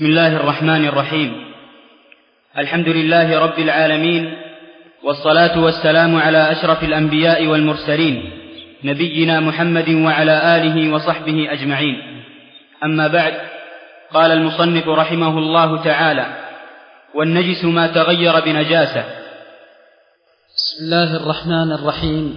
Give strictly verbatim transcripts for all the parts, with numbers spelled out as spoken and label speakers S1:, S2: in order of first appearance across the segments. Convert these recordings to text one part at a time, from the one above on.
S1: بسم الله الرحمن الرحيم. الحمد لله رب العالمين، والصلاة والسلام على أشرف الأنبياء والمرسلين نبينا محمد وعلى آله وصحبه أجمعين. أما بعد، قال المصنف رحمه الله تعالى: والنجس ما تغير بنجاسة.
S2: بسم الله الرحمن الرحيم.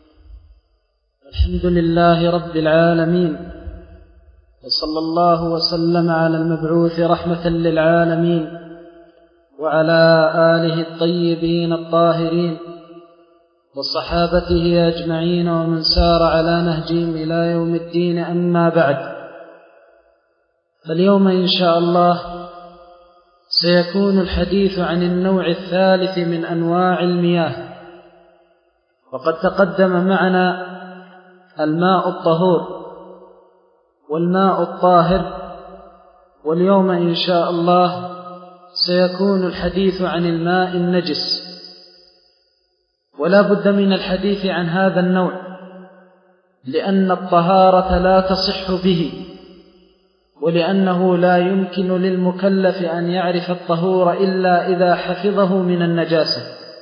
S2: الحمد لله رب العالمين، وصلى الله وسلم على المبعوث رحمة للعالمين وعلى آله الطيبين الطاهرين وصحابته أجمعين ومن سار على نهجهم إلى يوم الدين. أما بعد، فاليوم إن شاء الله سيكون الحديث عن النوع الثالث من أنواع المياه. وقد تقدم معنا الماء الطهور والماء الطاهر، واليوم إن شاء الله سيكون الحديث عن الماء النجس. ولا بد من الحديث عن هذا النوع، لأن الطهارة لا تصح به، ولأنه لا يمكن للمكلف أن يعرف الطهور إلا إذا حفظه من النجاسة.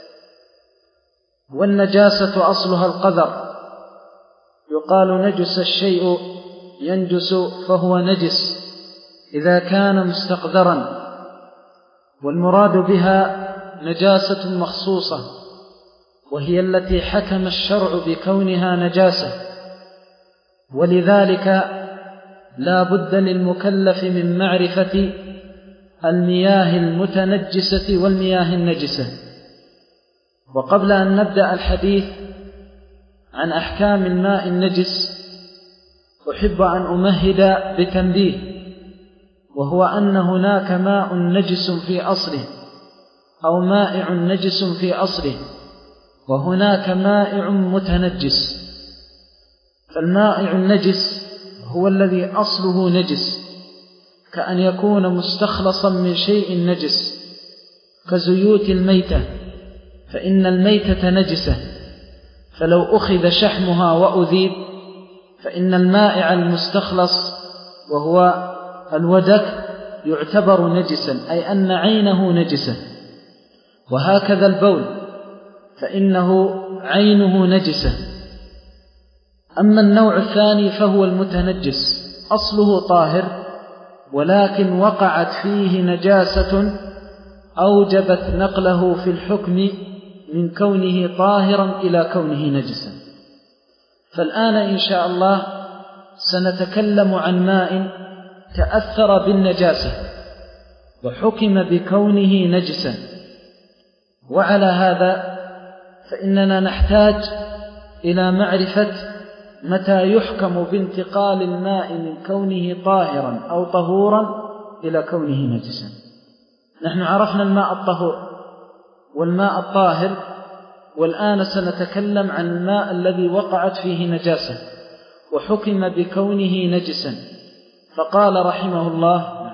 S2: والنجاسة أصلها القذر، يقال نجس الشيء ينجس فهو نجس إذا كان مستقذرا، والمراد بها نجاسة مخصوصة، وهي التي حكم الشرع بكونها نجاسة. ولذلك لا بد للمكلف من معرفة المياه المتنجسة والمياه النجسة. وقبل أن نبدأ الحديث عن أحكام الماء النجس، أحب أن أمهد بتنبيه، وهو أن هناك ماء نجس في أصله أو مائع نجس في أصله، وهناك مائع متنجس. فالمائع النجس هو الذي أصله نجس، كأن يكون مستخلصا من شيء نجس كزيوت الميتة، فإن الميتة نجسة، فلو أخذ شحمها وأذيب فإن المائع المستخلص وهو الودك يعتبر نجسا، أي أن عينه نجسة. وهكذا البول فإنه عينه نجسة. أما النوع الثاني فهو المتنجس، أصله طاهر، ولكن وقعت فيه نجاسة أوجبت نقله في الحكم من كونه طاهرا إلى كونه نجسا. فالآن إن شاء الله سنتكلم عن ماء تأثر بالنجاسة وحكم بكونه نجسا. وعلى هذا فإننا نحتاج إلى معرفة متى يحكم بانتقال الماء من كونه طاهرا أو طهورا إلى كونه نجسا. نحن عرفنا الماء الطهور والماء الطاهر، والآن سنتكلم عن الماء الذي وقعت فيه نجاسة وحكم بكونه نجسا. فقال رحمه الله: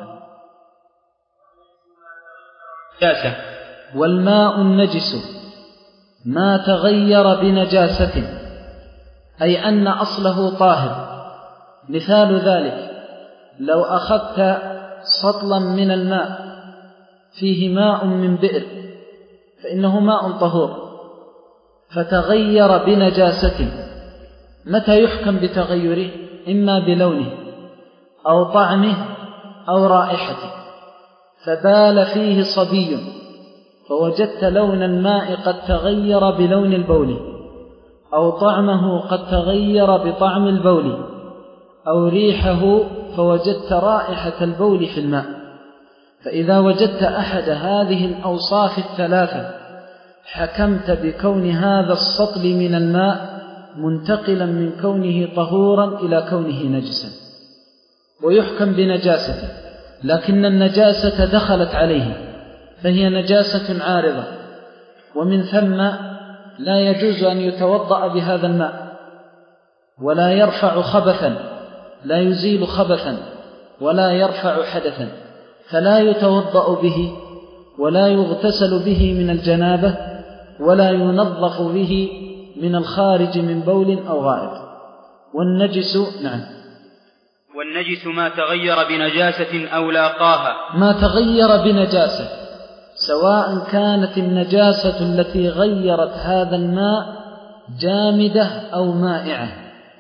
S1: نجاسة.
S2: والماء النجس ما تغير بنجاسة، أي أن أصله طاهر. مثال ذلك: لو أخذت سطلا من الماء فيه ماء من بئر، فإنه ماء طهور، فتغير بنجاسة، متى يحكم بتغيره؟ إما بلونه أو طعمه أو رائحته. فبال فيه صبي فوجدت لون الماء قد تغير بلون البول، أو طعمه قد تغير بطعم البول، أو ريحه فوجدت رائحة البول في الماء. فإذا وجدت أحد هذه الأوصاف الثلاثة حكمت بكون هذا السطل من الماء منتقلا من كونه طهورا إلى كونه نجسا، ويحكم بنجاسته، لكن النجاسة دخلت عليه فهي نجاسة عارضة، ومن ثم لا يجوز أن يتوضأ بهذا الماء، ولا يرفع خبثا، لا يزيل خبثا ولا يرفع حدثا، فلا يتوضأ به ولا يغتسل به من الجنابة ولا ينظف به من الخارج من بول أو غائط. والنجس نعم
S1: والنجس ما تغير بنجاسة أو لاقاها.
S2: ما تغير بنجاسة، سواء كانت النجاسة التي غيرت هذا الماء جامدة أو مائعة،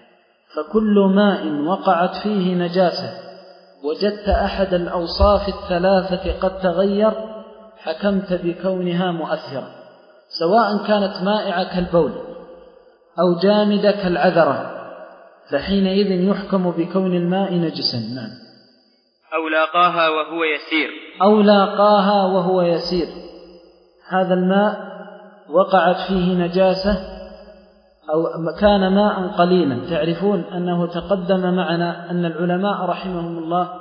S2: فكل ماء وقعت فيه نجاسة وجدت أحد الأوصاف الثلاثة قد تغير حكمت بكونها مؤثرة، سواء كانت مائعة كالبول أو جامدة كالعذرة، فحينئذ يحكم بكون الماء نجسا. نعم.
S1: أو لاقاها وهو يسير.
S2: أو لاقاها وهو يسير، هذا الماء وقعت فيه نجاسة أو كان ماء قليلا. تعرفون أنه تقدم معنا أن العلماء رحمهم الله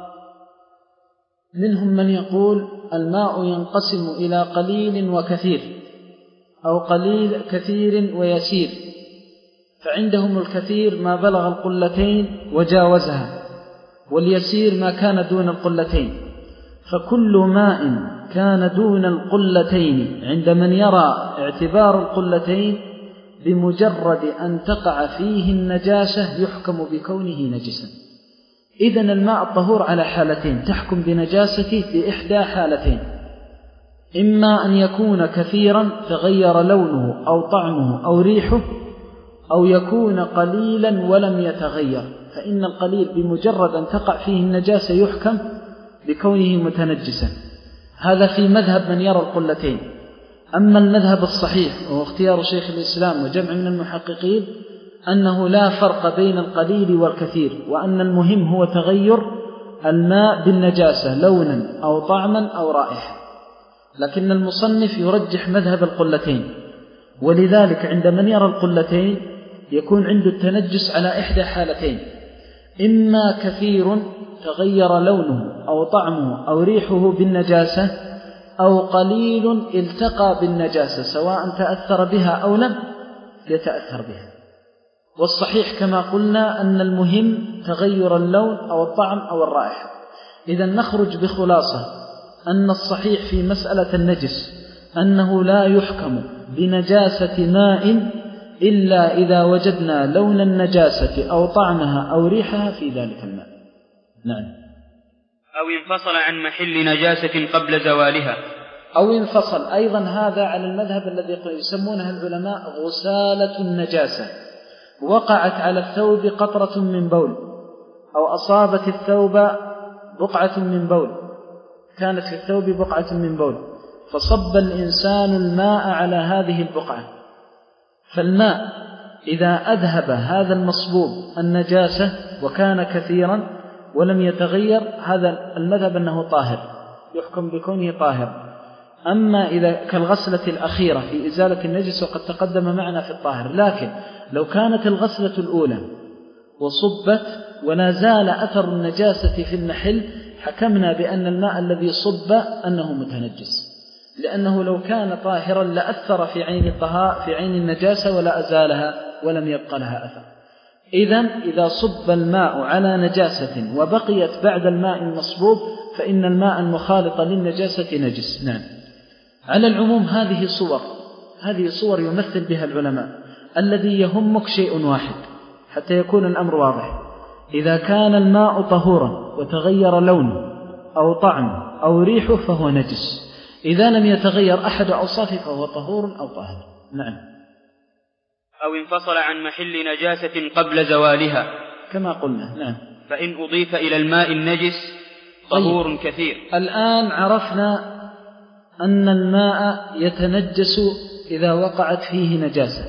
S2: منهم من يقول الماء ينقسم إلى قليل وكثير، أو قليل كثير ويسير، فعندهم الكثير ما بلغ القلتين وجاوزها، واليسير ما كان دون القلتين. فكل ماء كان دون القلتين عند من يرى اعتبار القلتين بمجرد أن تقع فيه النجاسة يحكم بكونه نجسا. إذن الماء الطهور على حالتين، تحكم بنجاسته بإحدى حالتين: إما أن يكون كثيرا تغير لونه أو طعمه أو ريحه، أو يكون قليلا ولم يتغير، فإن القليل بمجرد أن تقع فيه النجاسة يحكم بكونه متنجسا. هذا في مذهب من يرى القلتين. أما المذهب الصحيح وهو اختيار شيخ الإسلام وجمع من المحققين أنه لا فرق بين القليل والكثير، وأن المهم هو تغير الماء بالنجاسة لونا أو طعما أو رائحة، لكن المصنف يرجح مذهب القلتين، ولذلك عند من يرى القلتين يكون عنده التنجس على إحدى حالتين: إما كثير تغير لونه أو طعمه أو ريحه بالنجاسة، أو قليل التقى بالنجاسة سواء تأثر بها أو لم يتأثر بها. والصحيح كما قلنا أن المهم تغير اللون أو الطعم أو الرائحة. إذا نخرج بخلاصة أن الصحيح في مسألة النجس أنه لا يحكم بنجاسة ماء إلا إذا وجدنا لون النجاسة أو طعمها أو ريحها في ذلك الماء. نعم.
S1: أو انفصل عن محل نجاسة قبل زوالها.
S2: أو انفصل أيضا، هذا على المذهب الذي يسمونها العلماء غسالة النجاسة. وقعت على الثوب قطرة من بول، أو أصابت الثوب بقعة من بول، كانت في الثوب بقعة من بول، فصب الإنسان الماء على هذه البقعة، فالماء إذا أذهب هذا المصبوب النجاسة وكان كثيرا ولم يتغير، هذا المذهب أنه طاهر، يحكم بكونه طاهر. أما إذا كالغسلة الأخيرة في إزالة النجس وقد تقدم معنا في الطاهر، لكن لو كانت الغسلة الأولى وصبت ولا زال أثر النجاسة في المحل حكمنا بأن الماء الذي صب أنه متنجس، لأنه لو كان طاهرا لأثر في عين الطهاء في عين النجاسة ولا أزالها ولم يبقى لها أثر. إذن إذا صب الماء على نجاسة وبقيت بعد الماء المصبوب فإن الماء المخالط للنجاسة نجس. نعم. على العموم هذه صور هذه صور يمثل بها العلماء. الذي يهمك شيء واحد حتى يكون الأمر واضح: إذا كان الماء طهورا وتغير لونه أو طعمه أو ريحه فهو نجس، إذا لم يتغير أحد أوصافه فهو طهور أو طاهر. نعم.
S1: أو انفصل عن محل نجاسة قبل زوالها
S2: كما قلنا. نعم.
S1: فإن أضيف إلى الماء النجس طهور طيب. كثير.
S2: الآن عرفنا أن الماء يتنجس إذا وقعت فيه نجاسة،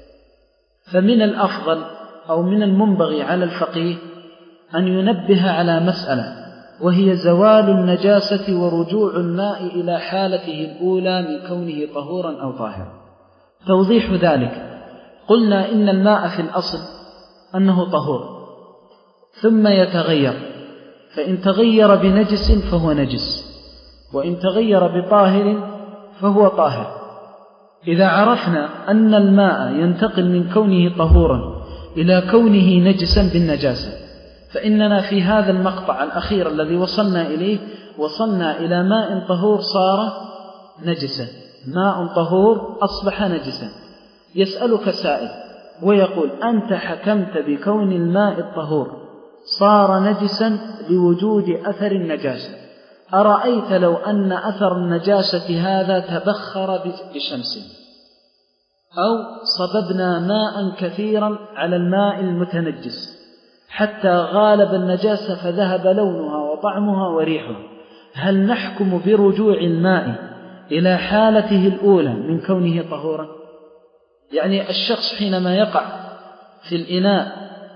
S2: فمن الأفضل أو من المنبغي على الفقيه أن ينبه على مسألة، وهي زوال النجاسة ورجوع الماء إلى حالته الأولى من كونه طهورا أو طاهرا. توضيح ذلك: قلنا إن الماء في الأصل أنه طهور ثم يتغير، فإن تغير بنجس فهو نجس، وإن تغير بطاهر فهو طاهر. إذا عرفنا أن الماء ينتقل من كونه طهورا إلى كونه نجسا بالنجاسة، فإننا في هذا المقطع الأخير الذي وصلنا إليه وصلنا إلى ماء طهور صار نجسا، ماء طهور أصبح نجسا. يسألك سائل ويقول: أنت حكمت بكون الماء الطهور صار نجسا لوجود أثر النجاسة. أرأيت لو أن أثر النجاسة هذا تبخر بشمس، أو صببنا ماء كثيرا على الماء المتنجس حتى غالب النجاسة فذهب لونها وطعمها وريحها، هل نحكم برجوع الماء إلى حالته الأولى من كونه طهورا؟ يعني الشخص حينما يقع في الإناء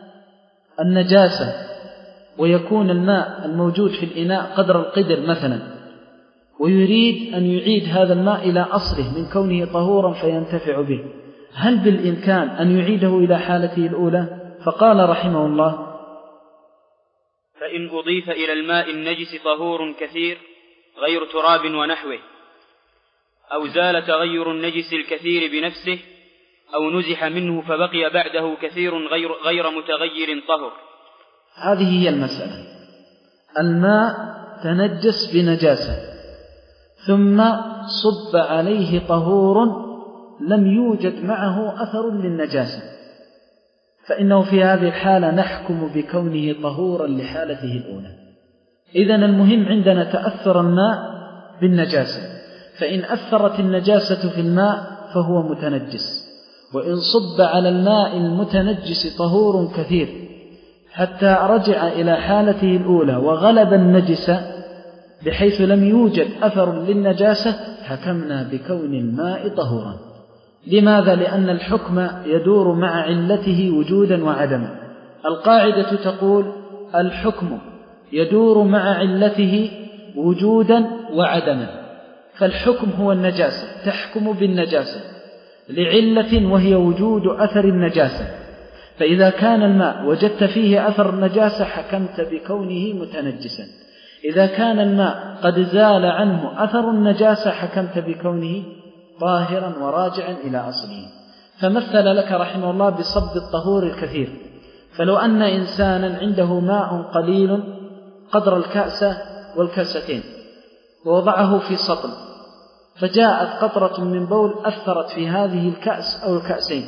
S2: النجاسة ويكون الماء الموجود في الإناء قدر القدر مثلا، ويريد أن يعيد هذا الماء إلى أصله من كونه طهورا فينتفع به، هل بالإمكان أن يعيده إلى حالته الأولى؟ فقال رحمه الله:
S1: فإن أضيف إلى الماء النجس طهور كثير غير تراب ونحوه، أو زال تغير النجس الكثير بنفسه، أو نزح منه فبقي بعده كثير غير, غير متغير طهر.
S2: هذه هي المسألة. الماء تنجس بنجاسة ثم صب عليه طهور لم يوجد معه أثر للنجاسة، فإنه في هذه الحالة نحكم بكونه طهورا لحالته الأولى. إذن المهم عندنا تأثر الماء بالنجاسة، فإن أثرت النجاسة في الماء فهو متنجس، وإن صب على الماء المتنجس طهور كثير حتى رجع إلى حالته الأولى وغلب النجس بحيث لم يوجد أثر للنجاسة، حكمنا بكون الماء طهورا. لماذا؟ لأن الحكم يدور مع علته وجودا وعدما. القاعدة تقول الحكم يدور مع علته وجودا وعدما، فالحكم هو النجاسة، تحكم بالنجاسة لعلة وهي وجود أثر النجاسة، فإذا كان الماء وجدت فيه أثر النجاسة حكمت بكونه متنجسا، إذا كان الماء قد زال عنه أثر النجاسة حكمت بكونه طاهرا وراجعا إلى أصله. فمثل لك رحمه الله بصب الطهور الكثير، فلو أن إنسانا عنده ماء قليل قدر الكأس والكأستين ووضعه في سطل، فجاءت قطرة من بول أثرت في هذه الكأس أو الكأسين،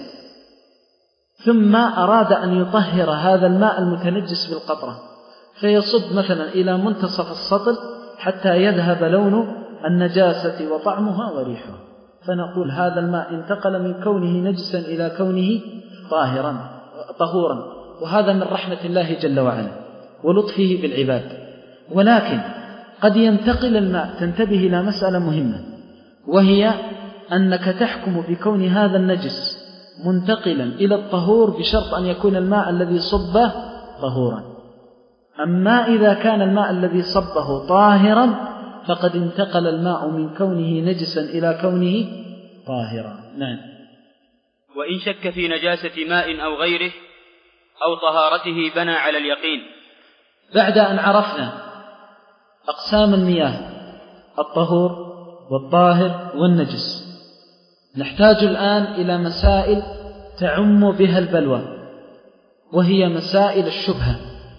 S2: ثم أراد أن يطهر هذا الماء المتنجس بالقطرة، فيصب مثلا إلى منتصف السطل حتى يذهب لون النجاسة وطعمها وريحها، فنقول هذا الماء انتقل من كونه نجسا إلى كونه طاهرا طهورا، وهذا من رحمة الله جل وعلا ولطفه بالعباد. ولكن قد ينتقل الماء، تنتبه إلى مسألة مهمة، وهي أنك تحكم بكون هذا النجس منتقلا إلى الطهور بشرط أن يكون الماء الذي صبه طهورا. أما إذا كان الماء الذي صبه طاهرا فقد انتقل الماء من كونه نجسا إلى كونه طاهرا. نعم.
S1: وإن شك في نجاسة ماء أو غيره أو طهارته بنى على اليقين.
S2: بعد أن عرفنا أقسام المياه الطهور والطاهر والنجس، نحتاج الآن إلى مسائل تعم بها البلوى، وهي مسائل الشبهة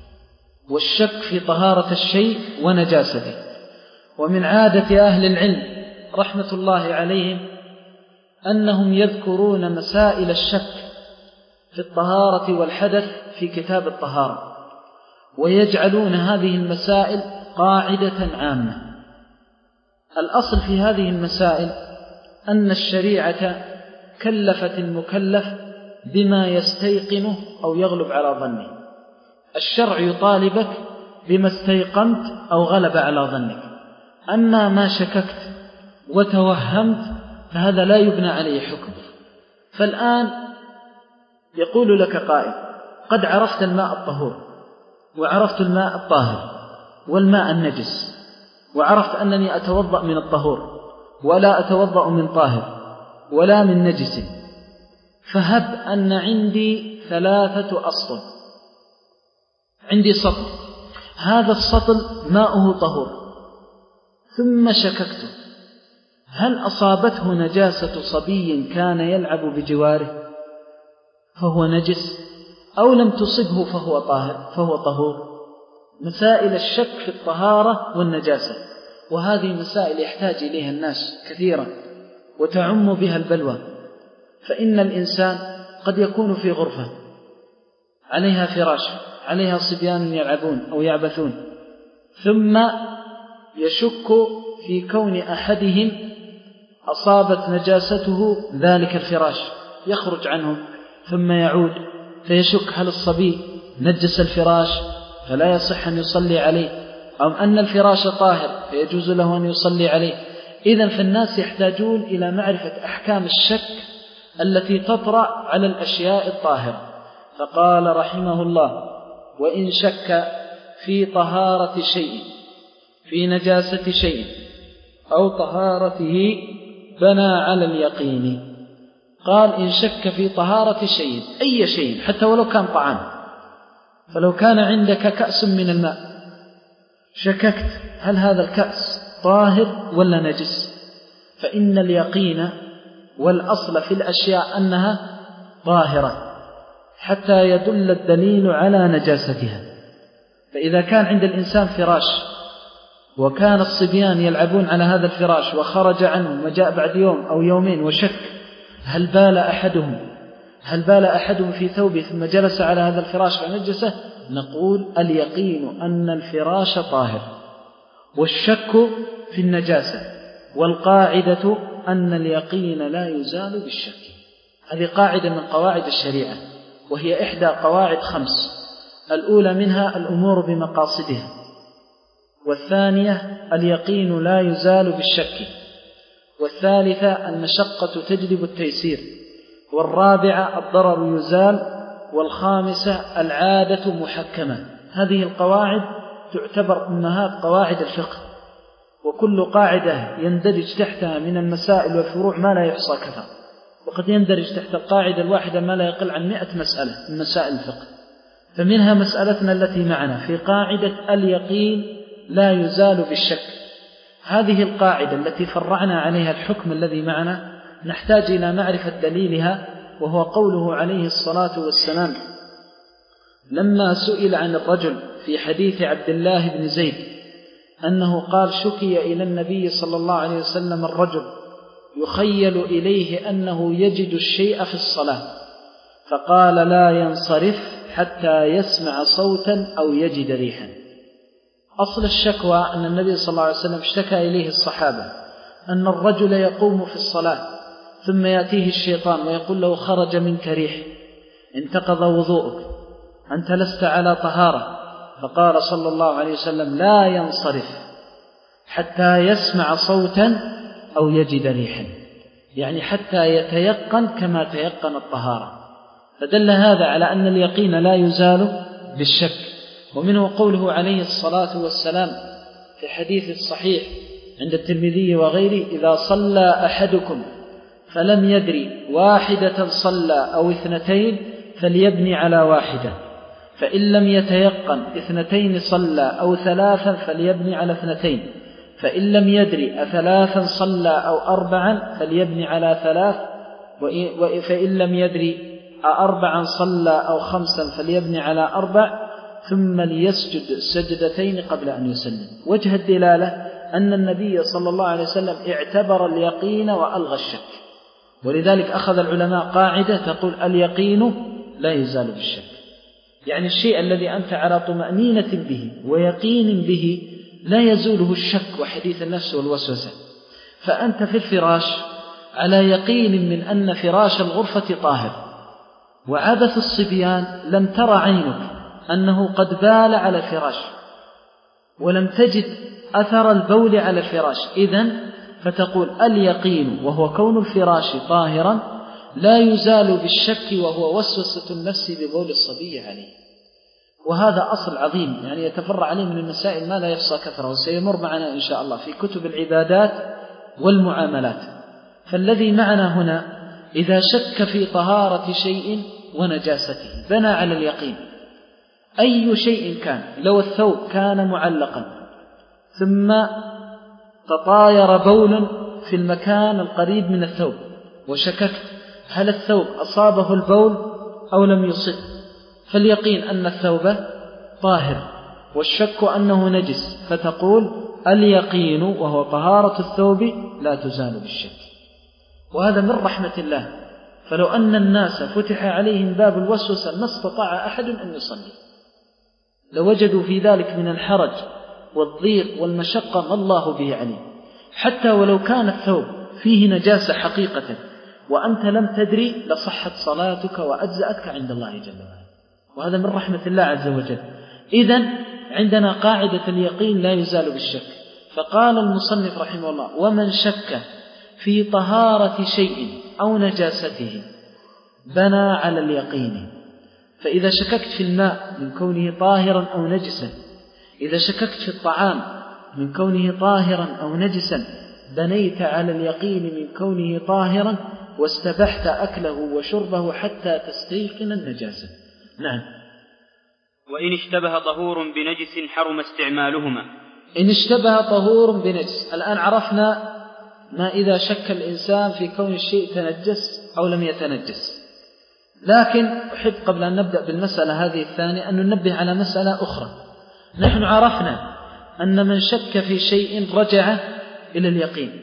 S2: والشك في طهارة الشيء ونجاسته. ومن عادة أهل العلم رحمة الله عليهم أنهم يذكرون مسائل الشك في الطهارة والحدث في كتاب الطهارة، ويجعلون هذه المسائل قاعدة عامة. الأصل في هذه المسائل أن الشريعة كلفت المكلف بما يستيقنه أو يغلب على ظنه. الشرع يطالبك بما استيقنت أو غلب على ظنك، أما ما شككت وتوهمت فهذا لا يبنى عليه حكم. فالآن يقول لك قائل: قد عرفت الماء الطهور وعرفت الماء الطاهر والماء النجس، وعرفت أنني أتوضأ من الطهور ولا أتوضأ من طاهر ولا من نجس، فهب أن عندي ثلاثة أسطل، عندي سطل، هذا السطل ماؤه طهور، ثم شككت هل أصابته نجاسة صبي كان يلعب بجواره فهو نجس، أو لم تصبه فهو طاهر فهو طهور. مسائل الشك في الطهارة والنجاسة، وهذه مسائل يحتاج إليها الناس كثيرا وتعم بها البلوى. فإن الإنسان قد يكون في غرفة عليها فراش عليها صبيان يلعبون أو يعبثون، ثم يشك في كون أحدهم أصابت نجاسته ذلك الفراش، يخرج عنهم ثم يعود، فيشك هل الصبي نجس الفراش فلا يصح أن يصلي عليه، أو أن الفراش طاهر فيجوز له أن يصلي عليه. إذن فالناس يحتاجون إلى معرفة أحكام الشك التي تطرأ على الأشياء الطاهرة. فقال رحمه الله: وإن شك في طهارة شيء، في نجاسة شيء أو طهارته، بنى على اليقين. قال: إن شك في طهارة شيء، أي شيء حتى ولو كان طعام، فلو كان عندك كأس من الماء شككت هل هذا الكأس طاهر ولا نجس، فإن اليقين والأصل في الأشياء أنها طاهرة حتى يدل الدليل على نجاستها. فإذا كان عند الإنسان فراش وكان الصبيان يلعبون على هذا الفراش وخرج عنه وجاء بعد يوم أو يومين وشك هل بال أحدهم هل بال أحدهم في ثوبه ثم جلس على هذا الفراش فنجسه، نقول اليقين أن الفراش طاهر، والشك في النجاسة، والقاعدة أن اليقين لا يزال بالشك. هذه قاعدة من قواعد الشريعة، وهي إحدى قواعد خمس. الأولى منها الأمور بمقاصدها، والثانية اليقين لا يزال بالشك، والثالثة المشقة تجلب التيسير، والرابعة الضرر يزال، والخامسة العادة محكمة. هذه القواعد تعتبر أمهات قواعد الفقه، وكل قاعدة يندرج تحتها من المسائل والفروع ما لا يحصى كثر، وقد يندرج تحت القاعدة الواحدة ما لا يقل عن مئة مسألة من مسائل الفقه. فمنها مسألتنا التي معنا في قاعدة اليقين لا يزال بالشك. هذه القاعدة التي فرعنا عليها الحكم الذي معنا نحتاج إلى معرفة دليلها، وهو قوله عليه الصلاة والسلام لما سئل عن الرجل في حديث عبد الله بن زيد أنه قال: شكي إلى النبي صلى الله عليه وسلم الرجل يخيل إليه أنه يجد الشيء في الصلاة، فقال: لا ينصرف حتى يسمع صوتا أو يجد ريحا. أصل الشكوى أن النبي صلى الله عليه وسلم اشتكى إليه الصحابة أن الرجل يقوم في الصلاة ثم يأتيه الشيطان ويقول له: خرج منك ريح، انتقض وضوءك، أنت لست على طهارة. فقال صلى الله عليه وسلم: لا ينصرف حتى يسمع صوتا أو يجد ريحا، يعني حتى يتيقن كما تيقن الطهارة. فدل هذا على أن اليقين لا يزال بالشك. ومنه قوله عليه الصلاة والسلام في حديث الصحيح عند الترمذي وغيره: إذا صلى أحدكم فلم يدري واحدة صلى أو اثنتين فليبني على واحدة، فإن لم يتيقن اثنتين صلى أو ثلاثا فليبني على اثنتين، فإن لم يدري أثلاثا صلى أو أربعا فليبني على ثلاث، فإن لم يدري أربعا صلى أو خمسا فليبني على أربع، ثم ليسجد سجدتين قبل أن يسلم. وجه الدلالة أن النبي صلى الله عليه وسلم اعتبر اليقين وألغى الشك، ولذلك أخذ العلماء قاعدة تقول: اليقين لا يزال بالشك، يعني الشيء الذي أنت على طمأنينة به ويقين به لا يزوله الشك وحديث النفس والوسوسة. فأنت في الفراش على يقين من أن فراش الغرفة طاهر، وعبث الصبيان لم ترى عينك أنه قد بال على الفراش ولم تجد أثر البول على الفراش، إذن فتقول اليقين وهو كون الفراش طاهرا لا يزال بالشك، وهو وسوسة النفس ببول الصبي عليه. وهذا أصل عظيم يعني يتفرع عليه من المسائل ما لا يحصى كثره، وسيمر معنا إن شاء الله في كتب العبادات والمعاملات. فالذي معنا هنا إذا شك في طهارة شيء ونجاسته بنى على اليقين، أي شيء كان. لو الثوب كان معلقا ثم تطاير بول في المكان القريب من الثوب وشككت هل الثوب أصابه البول أو لم يصب، فاليقين أن الثوب طاهر والشك أنه نجس، فتقول اليقين وهو طهارة الثوب لا تزال بالشك. وهذا من رحمة الله، فلو أن الناس فتح عليهم باب الوسوسة ما استطاع أحد أن يصلي، لوجدوا في ذلك من الحرج والضيق والمشقة ما الله به عليم. حتى ولو كان الثوب فيه نجاسة حقيقة وأنت لم تدري لصحت صلاتك وأجزأتك عند الله جل وعلا، وهذا من رحمة الله عز وجل. إذن عندنا قاعدة اليقين لا يزال بالشك. فقال المصنف رحمه الله: ومن شك في طهارة شيء أو نجاسته بنى على اليقين. فإذا شككت في الماء من كونه طاهرا أو نجسا، إذا شككت في الطعام من كونه طاهرا أو نجسا، بنيت على اليقين من كونه طاهرا واستبحت أكله وشربه حتى تستيقن النجاسة. نعم.
S1: وإن اشتبه طهور بنجس حرم استعمالهما.
S2: إن اشتبه طهور بنجس، الآن عرفنا ما إذا شك الإنسان في كون الشيء تنجس أو لم يتنجس. لكن أحب قبل أن نبدأ بالمسألة هذه الثانية أن ننبه على مسألة أخرى. نحن عرفنا أن من شك في شيء رجع إلى اليقين.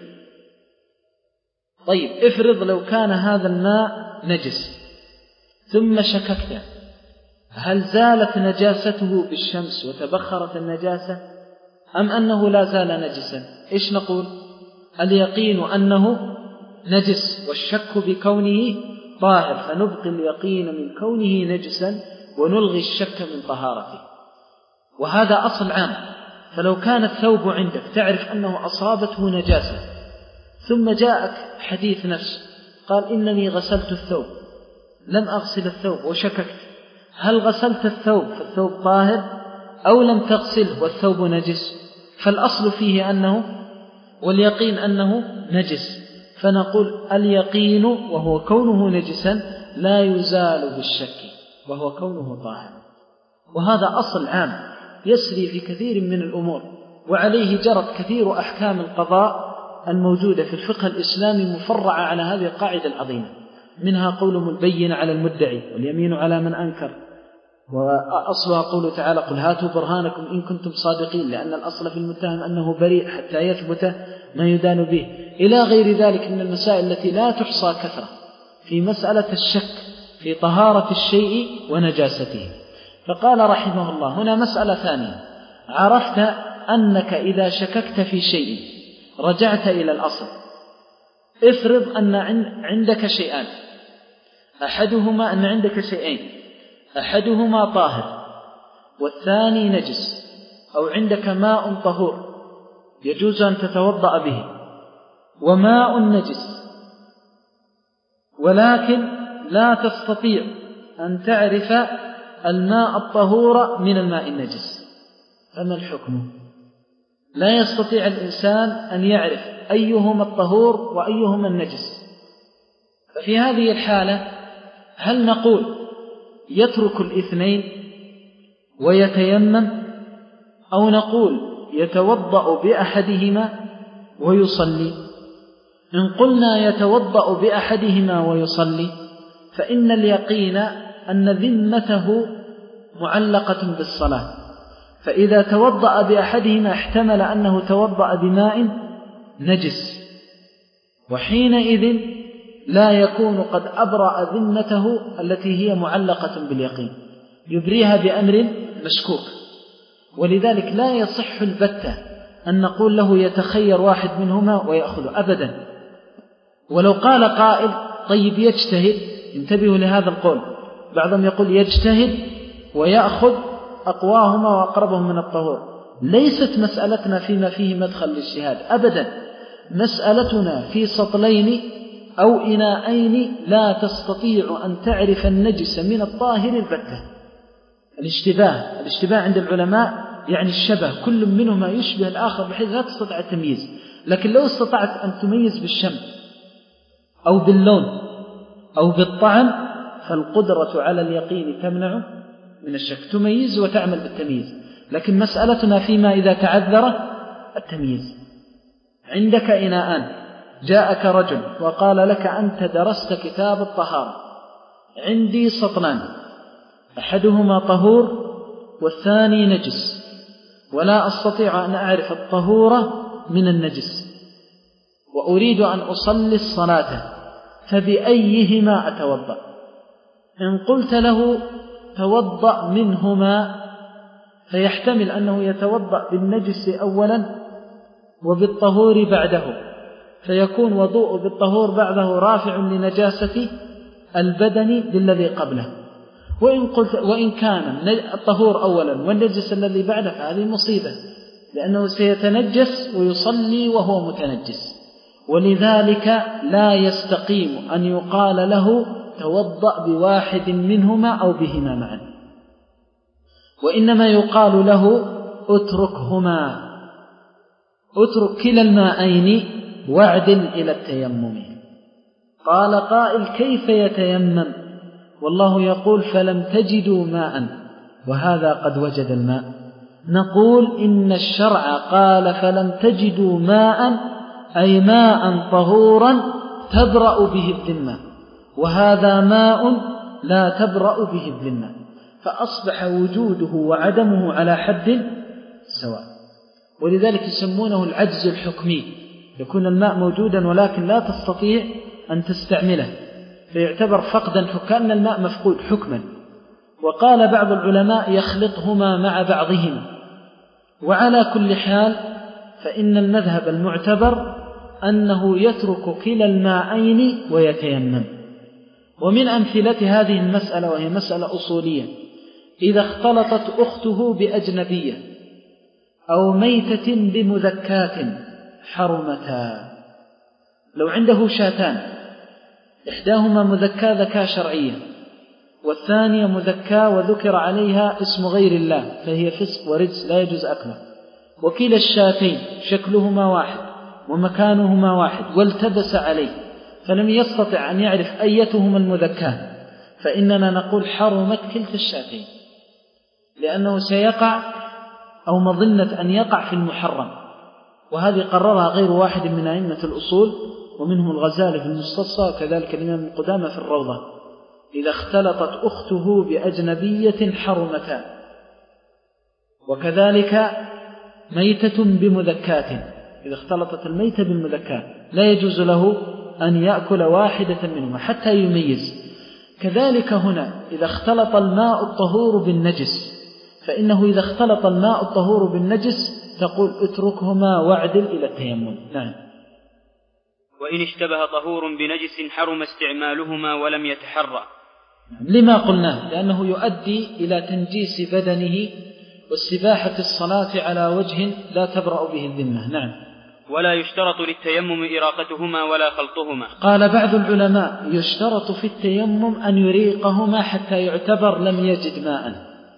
S2: طيب افرض لو كان هذا الماء نجس ثم شككت، هل زالت نجاسته بالشمس وتبخرت النجاسة أم أنه لا زال نجسا؟ إيش نقول؟ اليقين أنه نجس والشك بكونه طاهر، فنبقي اليقين من كونه نجسا ونلغي الشك من طهارته. وهذا أصل عام. فلو كان الثوب عندك تعرف أنه أصابته نجاسة ثم جاءك حديث نفس قال إنني غسلت الثوب، لم أغسل الثوب وشككت، هل غسلت الثوب فالثوب طاهر أو لم تغسله والثوب نجس؟ فالأصل فيه أنه واليقين أنه نجس، فنقول اليقين وهو كونه نجسا لا يزال بالشك وهو كونه طاهر. وهذا أصل عام يسري في كثير من الأمور، وعليه جرت كثير أحكام القضاء الموجودة في الفقه الإسلامي مفرعة على هذه القاعدة العظيمة. منها قولهم البين على المدعي واليمين على من أنكر، وأصلها قوله تعالى: قل هاتوا برهانكم إن كنتم صادقين، لأن الأصل في المتهم أنه بريء حتى يثبت ما يدان به، إلى غير ذلك من المسائل التي لا تحصى كثرة في مسألة الشك في طهارة الشيء ونجاسته. فقال رحمه الله هنا مسألة ثانية: عرفت أنك إذا شككت في شيء رجعت إلى الأصل. افرض أن عندك شيئان، أحدهما أن عندك شيئين، أحدهما طاهر والثاني نجس، أو عندك ماء طهور يجوز أن تتوضأ به وماء نجس، ولكن لا تستطيع أن تعرف الماء الطهور من الماء النجس، فما الحكم؟ لا يستطيع الإنسان أن يعرف أيهما الطهور وأيهما النجس. ففي هذه الحالة هل نقول يترك الاثنين ويتيمم، أو نقول يتوضأ بأحدهما ويصلي؟ إن قلنا يتوضأ بأحدهما ويصلي فإن اليقين أن ذمته معلقة بالصلاة، فإذا توضأ بأحدهما احتمل أنه توضأ بماء نجس، وحينئذ لا يكون قد أبرأ ذمته التي هي معلقة باليقين، يبريها بأمر مشكوك. ولذلك لا يصح البتة أن نقول له يتخير واحد منهما ويأخذ أبدا. ولو قال قائل طيب يجتهد، انتبهوا لهذا القول، بعضهم يقول يجتهد ويأخذ أقواهما وأقربهم من الطهور. ليست مسألتنا فيما فيه مدخل للشهاد أبدا، مسألتنا في سطلين أو إناءين لا تستطيع أن تعرف النجس من الطاهر البتة. الاشتباه الاشتباه عند العلماء يعني الشبه، كل منهما يشبه الآخر بحيث لا تستطيع التمييز. لكن لو استطعت أن تميز بالشم أو باللون أو بالطعم فالقدرة على اليقين تمنع من الشك، تميز وتعمل بالتمييز. لكن مسألتنا فيما إذا تعذر التمييز. عندك إناءان، جاءك رجل وقال لك أنت درست كتاب الطهارة، عندي سطلان أحدهما طهور والثاني نجس، ولا أستطيع أن أعرف الطهور من النجس، وأريد أن أصلي الصلاة، فبأيهما أتوضأ؟ إن قلت له توضأ منهما فيحتمل أنه يتوضأ بالنجس أولا وبالطهور بعده، فيكون وضوء بالطهور بعده رافع لنجاسة البدن بالذي قبله. وإن, قلت وإن كان الطهور أولا والنجس الذي بعده فهذه مصيبة، لأنه سيتنجس ويصلي وهو متنجس، ولذلك لا يستقيم أن يقال له توضأ بواحد منهما أو بهما معا، وإنما يقال له اتركهما، اترك كلا الماءين واعدل إلى التيمم. قال قائل كيف يتيمم والله يقول فلم تجدوا ماء وهذا قد وجد الماء؟ نقول إن الشرع قال فلم تجدوا ماء أي ماء طهورا تبرأ به الذمة، وهذا ماء لا تبرأ به الذمة، فأصبح وجوده وعدمه على حد سواء. ولذلك يسمونه العجز الحكمي، يكون الماء موجودا ولكن لا تستطيع أن تستعمله، فيعتبر فقدا فكأن الماء مفقود حكما. وقال بعض العلماء يخلطهما مع بعضهما. وعلى كل حال فإن المذهب المعتبر أنه يترك كلا الماءين ويتيمم. ومن أمثلة هذه المسألة، وهي مسألة أصولية، إذا اختلطت أخته بأجنبية أو ميتة بمذكاة حرمتا. لو عنده شاتان إحداهما مذكاة ذكاة شرعية والثانية مذكاة وذكر عليها اسم غير الله فهي فسق ورجس لا يجوز أكله، وكلا الشاتين شكلهما واحد ومكانهما واحد والتبس عليه فلم يستطع أن يعرف أيتهما المذكاة، فإننا نقول حرمت كلتا الشاتين، لأنه سيقع أو مظنة أن يقع في المحرم. وهذه قررها غير واحد من أئمة الأصول، ومنهم الغزالي في المستصفى وكذلك الإمام القدامى في الروضة. إذا اختلطت أخته بأجنبية حرمتا. وكذلك ميتة بمذكاة، إذا اختلطت الميتة بالمذكاة لا يجوز له أن يأكل واحدة منهما حتى يميز. كذلك هنا إذا اختلط الماء الطهور بالنجس، فإنه إذا اختلط الماء الطهور بالنجس تقول اتركهما واعدل إلى التيمم. نعم.
S1: وإن اشتبه طهور بنجس حرم استعمالهما ولم يتحرى.
S2: لما قلناه، لأنه يؤدي إلى تنجيس بدنه واستباحة الصلاة على وجه لا تبرأ به الذمة. نعم.
S1: ولا يشترط للتيمم إراقتهما ولا خلطهما.
S2: قال بعض العلماء يشترط في التيمم أن يريقهما حتى يعتبر لم يجد ماء.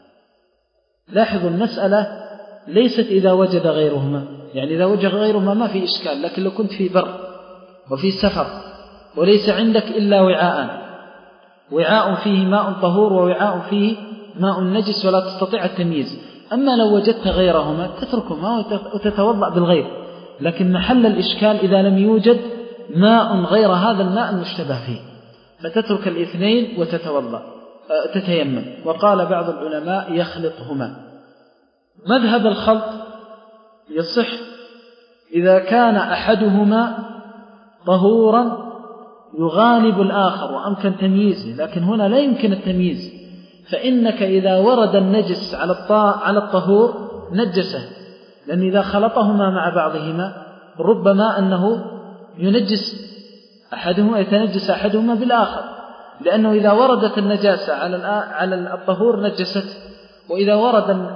S2: لاحظوا المسألة ليست إذا وجد غيرهما، يعني إذا وجد غيرهما ما في إشكال، لكن لو كنت في بر وفي سفر وليس عندك إلا وعاء، وعاء فيه ماء طهور ووعاء فيه ماء نجس ولا تستطيع التمييز، أما لو وجدت غيرهما تتركهما وتتوضأ بالغير. لكن محل الإشكال إذا لم يوجد ماء غير هذا الماء المشتبه فيه، فتترك الاثنين وتتوضأ تتيمم. وقال بعض العلماء يخلطهما. مذهب الخلط يصح إذا كان أحدهما طهورا يغالب الآخر وأمكن تمييزه، لكن هنا لا يمكن التمييز، فإنك إذا ورد النجس على الطهور نجسه، لأن إذا خلطهما مع بعضهما ربما أنه ينجس أحدهما يتنجس أحدهما بالآخر، لأنه إذا وردت النجاسة على الطهور نجسته، وإذا ورد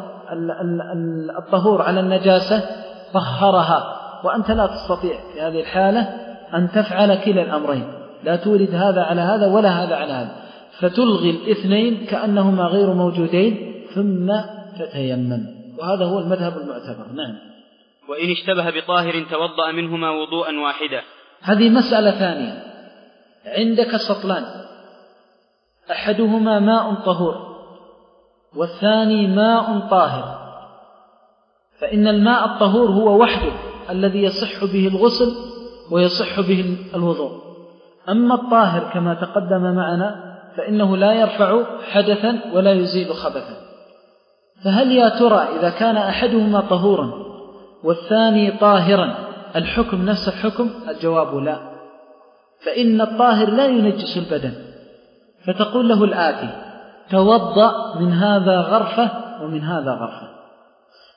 S2: الطهور على النجاسة طهرها، وأنت لا تستطيع في هذه الحالة أن تفعل كلا الأمرين، لا تورد هذا على هذا ولا هذا على هذا، فتلغي الاثنين كأنهما غير موجودين ثم تتيمم، وهذا هو المذهب المعتبر. نعم.
S1: وإن اشتبه بطاهر توضأ منهما وضوءا واحدا.
S2: هذه مسألة ثانية. عندك سطلان أحدهما ماء طهور والثاني ماء طاهر، فإن الماء الطهور هو وحده الذي يصح به الغسل ويصح به الوضوء، أما الطاهر كما تقدم معنا فإنه لا يرفع حدثا ولا يزيل خبثا. فهل يا ترى إذا كان أحدهما طهورا والثاني طاهرا الحكم نفس الحكم؟ الجواب لا، فإن الطاهر لا ينجس البدن، فتقول له الآتي توضأ من هذا غرفة ومن هذا غرفة،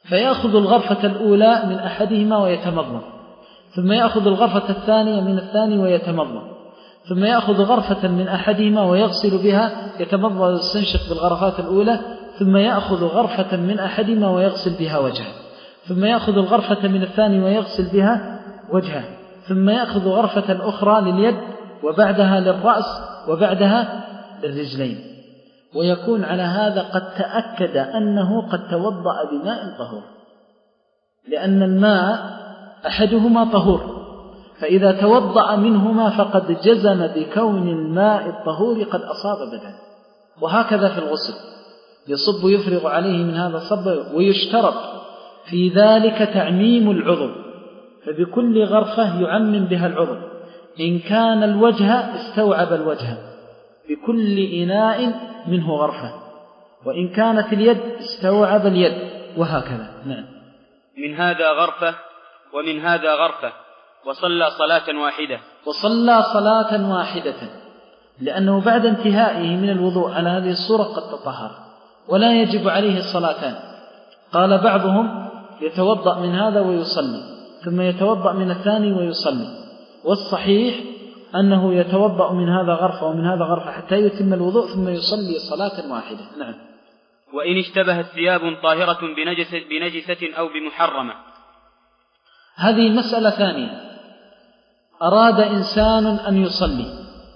S2: فيأخذ الغرفة الأولى من أحدهما ويتمضمض، ثم يأخذ الغرفة الثانية من الثاني ويتمضمض، ثم يأخذ غرفة من أحدهما ويغسل بها، يتمضمض ويستنشق بالغرفات الأولى، ثم يأخذ غرفة من أحدهما ويغسل بها وجهه، ثم يأخذ الغرفة من الثاني ويغسل بها وجهه، ثم يأخذ غرفة أخرى لليد وبعدها للرأس وبعدها للرجلين. ويكون على هذا قد تأكد أنه قد توضأ بماء طهور، لأن الماء أحدهما طهور، فإذا توضأ منهما فقد جزم بكون الماء الطهور قد أصاب بدنه. وهكذا في الغسل، يصب يفرغ عليه من هذا الصب، ويشترط في ذلك تعميم العضو، فبكل غرفة يعمم بها العضو، إن كان الوجه استوعب الوجه بكل إناء منه غرفة، وإن كانت اليد استوعب اليد، وهكذا. نعم.
S1: من هذا غرفة ومن هذا غرفة، وصلى صلاة واحدة.
S2: وصلى صلاة واحدة، لأنه بعد انتهائه من الوضوء على هذه الصورة قد تطهر ولا يجب عليه الصلاتان. قال بعضهم يتوضأ من هذا ويصلي، ثم يتوضأ من الثاني ويصلي، والصحيح أنه يتوضأ من هذا غرفة ومن هذا غرفة حتى يتم الوضوء ثم يصلي صلاة واحدة. نعم.
S1: وإن اشتبهت ثياب طاهرة بنجسة, بنجسة أو بمحرمة.
S2: هذه مسألة ثانية. أراد إنسان أن يصلي،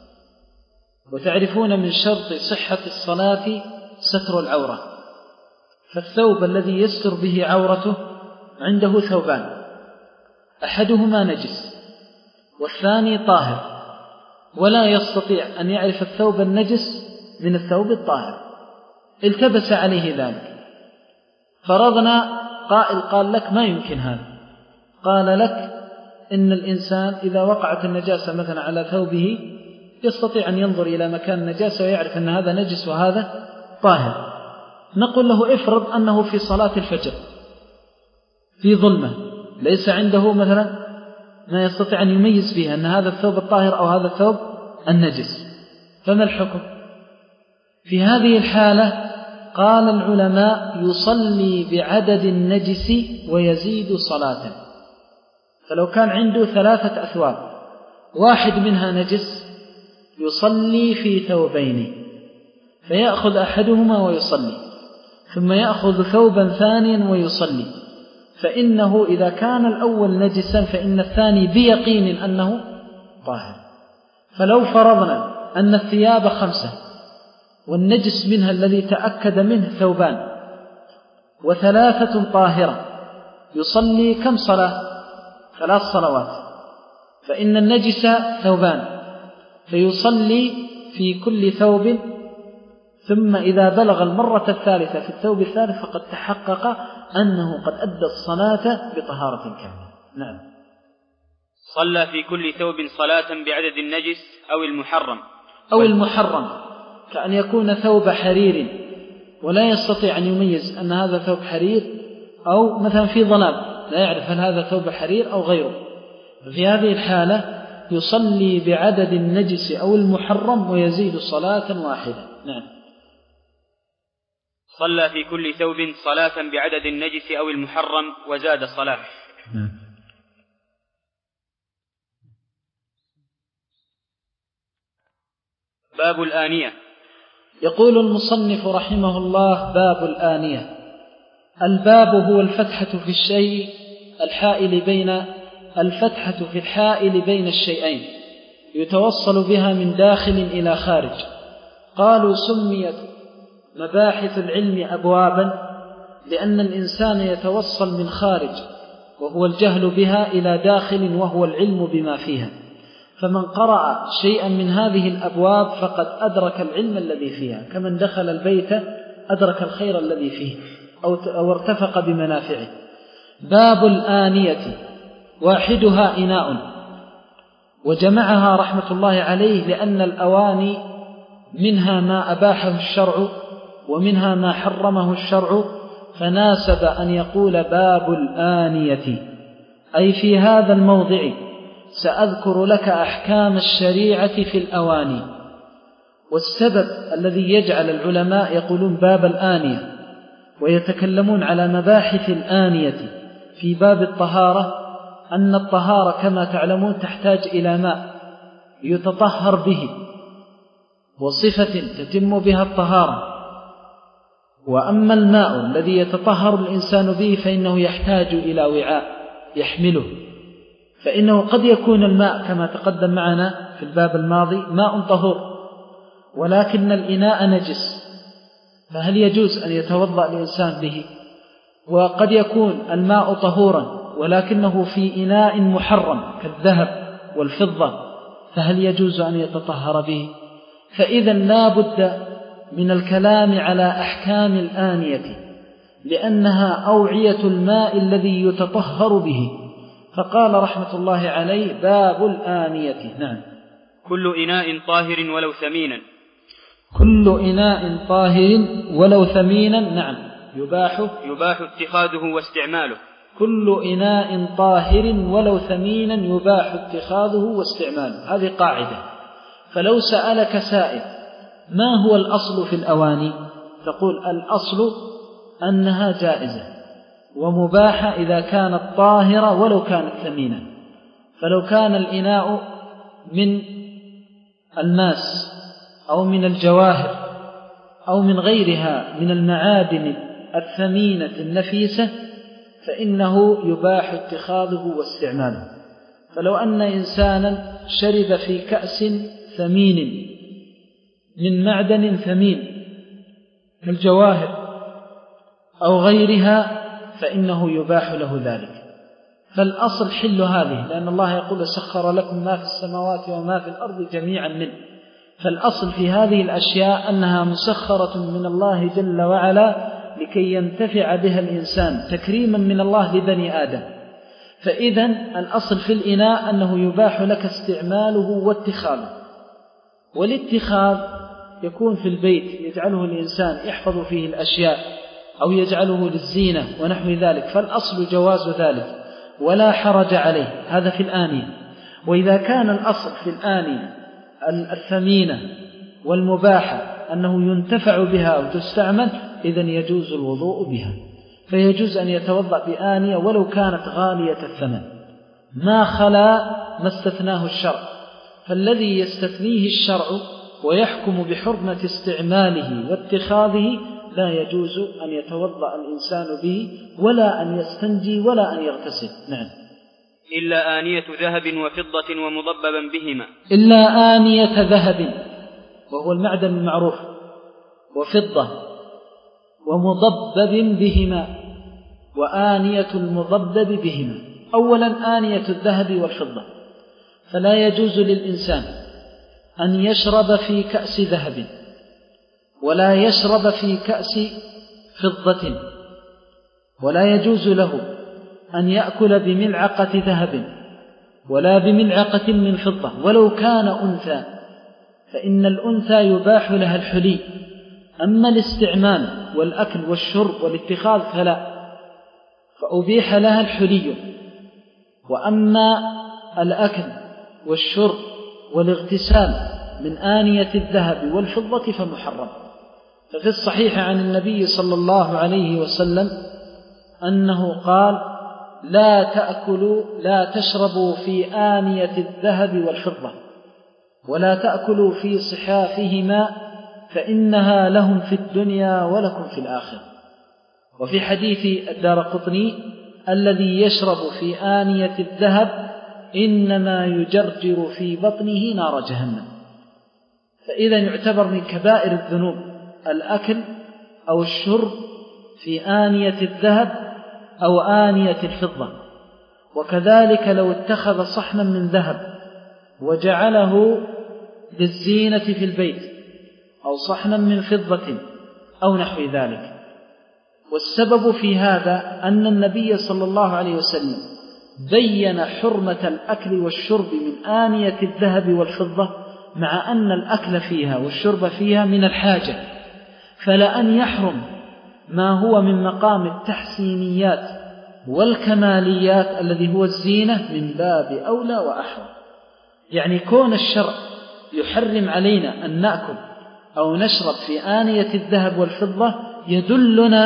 S2: وتعرفون من شرط صحة الصلاة ستر العورة، فالثوب الذي يستر به عورته عنده ثوبان، أحدهما نجس والثاني طاهر، ولا يستطيع أن يعرف الثوب النجس من الثوب الطاهر، التبس عليه ذلك. فرضنا قائل قال لك ما يمكن هذا، قال لك إن الإنسان إذا وقعت النجاسة مثلا على ثوبه يستطيع أن ينظر إلى مكان النجاسة ويعرف أن هذا نجس وهذا طاهر. نقول له افرض أنه في صلاة الفجر في ظلمة، ليس عنده مثلا ما يستطيع أن يميز فيها أن هذا الثوب الطاهر أو هذا الثوب النجس، فما الحكم؟ في هذه الحالة قال العلماء يصلي بعدد النجس ويزيد صلاة. فلو كان عنده ثلاثة أثواب واحد منها نجس يصلي في ثوبين، فيأخذ أحدهما ويصلي، ثم يأخذ ثوبا ثانيا ويصلي، فإنه إذا كان الأول نجسا فإن الثاني بيقين أنه طاهر. فلو فرضنا أن الثياب خمسة والنجس منها الذي تأكد منه ثوبان وثلاثة طاهرة، يصلي كم صلاة؟ ثلاث صلوات، فإن النجس ثوبان، فيصلي في كل ثوب، ثم إذا بلغ المرة الثالثة في الثوب الثالث فقد تحقق أنه قد أدى الصلاة بطهارة كاملة. نعم.
S1: صلى في كل ثوب صلاة بعدد النجس أو المحرم.
S2: أو المحرم كأن يكون ثوب حرير ولا يستطيع أن يميز أن هذا ثوب حرير، أو مثلا في ظلام لا يعرف هل هذا ثوب حرير أو غيره، في هذه الحالة يصلي بعدد النجس أو المحرم ويزيد صلاة واحدة. نعم.
S1: صلى في كل ثوب صلاة بعدد النجس أو المحرم وزاد صلاة.
S2: نعم.
S1: باب الآنية.
S2: يقول المصنف رحمه الله: باب الآنية. الباب هو الفتحة في الشيء الحائل بين الفتحة في الحائل بين الشيئين يتوصل بها من داخل إلى خارج. قالوا سميت مباحث العلم أبوابا لأن الإنسان يتوصل من خارج وهو الجهل بها إلى داخل وهو العلم بما فيها، فمن قرأ شيئا من هذه الأبواب فقد أدرك العلم الذي فيها، كمن دخل البيت أدرك الخير الذي فيه أو ارتفق بمنافعه. باب الآنية واحدها إناء، وجمعها رحمة الله عليه لأن الأواني منها ما أباحه الشرع ومنها ما حرمه الشرع، فناسب أن يقول باب الآنية، أي في هذا الموضع سأذكر لك أحكام الشريعة في الأواني. والسبب الذي يجعل العلماء يقولون باب الآنية ويتكلمون على مباحث الآنية في باب الطهارة، أن الطهارة كما تعلمون تحتاج إلى ماء يتطهر به وصفة تتم بها الطهارة. وأما الماء الذي يتطهر الإنسان به فإنه يحتاج إلى وعاء يحمله، فإنه قد يكون الماء كما تقدم معنا في الباب الماضي ماء طهور، ولكن الإناء نجس، فهل يجوز أن يتوضأ الإنسان به؟ وقد يكون الماء طهورا ولكنه في إناء محرم كالذهب والفضة، فهل يجوز أن يتطهر به؟ فإذا لا بد من الكلام على أحكام الآنية، لأنها أوعية الماء الذي يتطهر به. فقال رحمة الله عليه: باب الآنية. نعم.
S1: كل إناء طاهر ولو ثمينا.
S2: كل إناء طاهر ولو ثمينا. نعم. يباح
S1: يباح اتخاذه واستعماله.
S2: كل إناء طاهر ولو ثمينا يباح اتخاذه واستعماله. هذه قاعدة. فلو سألك سائل: ما هو الأصل في الأواني؟ تقول: الأصل أنها جائزة ومباحة إذا كانت طاهرة ولو كانت ثمينة. فلو كان الإناء من الماس أو من الجواهر أو من غيرها من المعادن الثمينة النفيسة فإنه يباح اتخاذه واستعماله. فلو أن إنسانا شرب في كأس ثمين من معدن ثمين كالجواهر أو غيرها فإنه يباح له ذلك. فالأصل حل هذه، لأن الله يقول: سخر لكم ما في السماوات وما في الأرض جميعا منه. فالأصل في هذه الأشياء أنها مسخرة من الله جل وعلا لكي ينتفع بها الإنسان تكريما من الله لبني آدم. فإذا الأصل في الإناء أنه يباح لك استعماله واتخاذه. والاتخاذ يكون في البيت يجعله الإنسان يحفظ فيه الأشياء أو يجعله للزينة ونحو ذلك، فالأصل جواز ذلك ولا حرج عليه. هذا في الآنية. وإذا كان الأصل في الآنية الثمينة والمباحة أنه ينتفع بها وتستعمل، إذن يجوز الوضوء بها. فيجوز أن يتوضأ بآنية ولو كانت غالية الثمن، ما خلا ما استثناه الشرع. فالذي يستثنيه الشرع ويحكم بحرمة استعماله واتخاذه لا يجوز أن يتوضأ الإنسان به ولا أن يستنجي ولا أن يغتسل. نعم.
S1: إلا آنية ذهب وفضة ومضببا بهما.
S2: إلا آنية ذهب وهو المعدن المعروف، وفضة ومضبب بهما. وآنية المضبب بهما: أولا آنية الذهب والفضة، فلا يجوز للإنسان أن يشرب في كأس ذهب ولا يشرب في كأس فضة، ولا يجوز له أن يأكل بملعقة ذهب ولا بملعقة من فضة ولو كان أنثى، فإن الأنثى يباح لها الحلي. أما الاستعمال والأكل والشرب والاتخاذ فلا، فأبيح لها الحلي. وأما الأكل والشرب والاغتسال من آنية الذهب والفضة فمحرم. ففي الصحيح عن النبي صلى الله عليه وسلم أنه قال: لا تأكلوا لا تشربوا في آنية الذهب والفضة ولا تأكلوا في صحافهما فإنها لهم في الدنيا ولكم في الآخرة. وفي حديث الدارقطني: الذي يشرب في آنية الذهب إنما يجرجر في بطنه نار جهنم. فإذا يعتبر من كبائر الذنوب الأكل أو الشرب في آنية الذهب أو آنية الفضة. وكذلك لو اتخذ صحنا من ذهب وجعله للزينة في البيت أو صحنا من فضة أو نحو ذلك. والسبب في هذا أن النبي صلى الله عليه وسلم بين حرمة الأكل والشرب من آنية الذهب والفضة، مع أن الأكل فيها والشرب فيها من الحاجة، فلأن يحرم ما هو من مقام التحسينيات والكماليات الذي هو الزينة من باب أولى وأحرى. يعني كون الشرع يحرم علينا أن نأكل أو نشرب في آنية الذهب والفضة يدلنا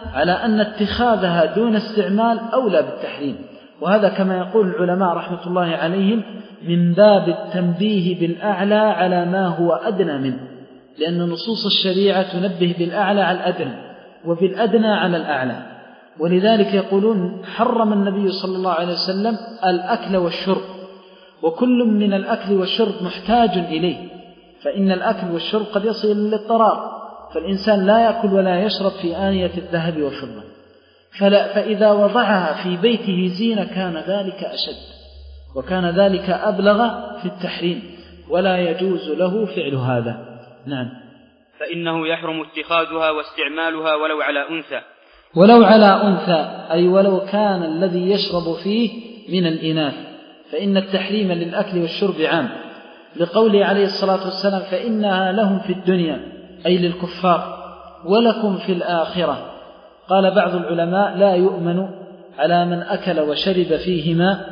S2: على أن اتخاذها دون استعمال أولى بالتحريم، وهذا كما يقول العلماء رحمة الله عليهم من باب التنبيه بالأعلى على ما هو أدنى منه، لأن نصوص الشريعة تنبه بالأعلى على الأدنى وبالأدنى على الأعلى. ولذلك يقولون حرم النبي صلى الله عليه وسلم الأكل والشرب، وكل من الأكل والشرب محتاج إليه، فإن الأكل والشرب قد يصل للاضطرار، فالإنسان لا يأكل ولا يشرب في آنية الذهب والفضة، فلا فإذا وضعها في بيته زينة كان ذلك أشد، وكان ذلك أبلغ في التحريم، ولا يجوز له فعل هذا. نعم.
S1: فإنه يحرم اتخاذها واستعمالها ولو على أنثى،
S2: ولو على أنثى أي ولو كان الذي يشرب فيه من الإناث، فإن التحريم للأكل والشرب عام، لقوله عليه الصلاة والسلام فإنها لهم في الدنيا أي للكفار ولكم في الآخرة. قال بعض العلماء لا يؤمن على من أكل وشرب فيهما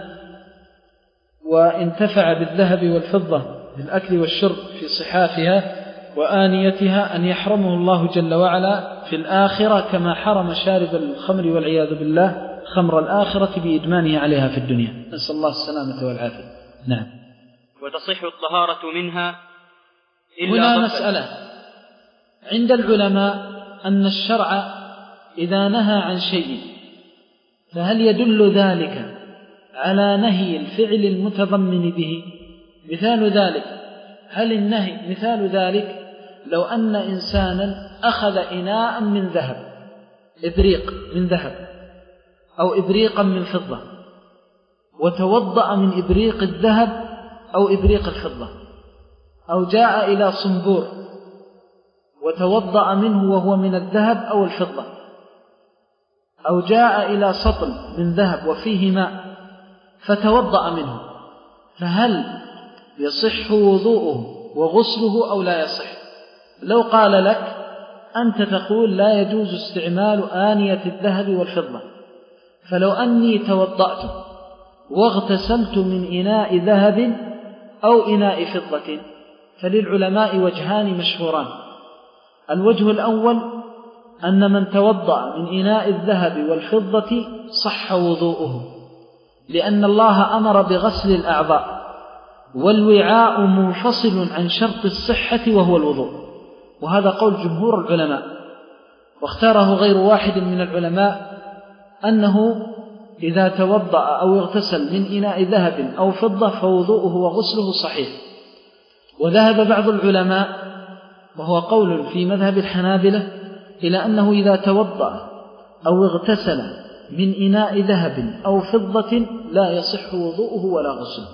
S2: وانتفع بالذهب والفضة بالأكل والشرب في صحافها وآنيتها أن يحرمه الله جل وعلا في الآخرة، كما حرم شارب الخمر والعياذ بالله خمر الآخرة بإدمانه عليها في الدنيا، نسأل الله السلامة والعافية. نعم.
S1: وتصح الطهارة منها إلا
S2: هنا
S1: ضفة.
S2: مسألة عند العلماء أن الشرع إذا نهى عن شيء فهل يدل ذلك على نهي الفعل المتضمن به؟ مثال ذلك هل النهي مثال ذلك لو أن إنسانا أخذ إناء من ذهب، إبريق من ذهب أو إبريقا من فضة، وتوضأ من إبريق الذهب أو إبريق الفضة، أو جاء إلى صنبور وتوضأ منه وهو من الذهب أو الفضة، أو جاء إلى سطل من ذهب وفيه ماء فتوضأ منه، فهل يصح وضوءه وغسله أو لا يصح؟ لو قال لك أنت تقول لا يجوز استعمال آنية الذهب والفضة، فلو أني توضأت واغتسلت من إناء ذهب أو إناء فضة فللعلماء وجهان مشهوران. الوجه الأول أن من توضأ من إناء الذهب والفضة صح وضوءه، لأن الله أمر بغسل الأعضاء، والوعاء منفصل عن شرط الصحة وهو الوضوء، وهذا قول جمهور العلماء، واختاره غير واحد من العلماء أنه إذا توضأ أو اغتسل من إناء ذهب أو فضة فوضوءه وغسله صحيح. وذهب بعض العلماء وهو قول في مذهب الحنابلة إلى أنه إذا توضأ أو اغتسل من إناء ذهب أو فضة لا يصح وضوءه ولا غسله،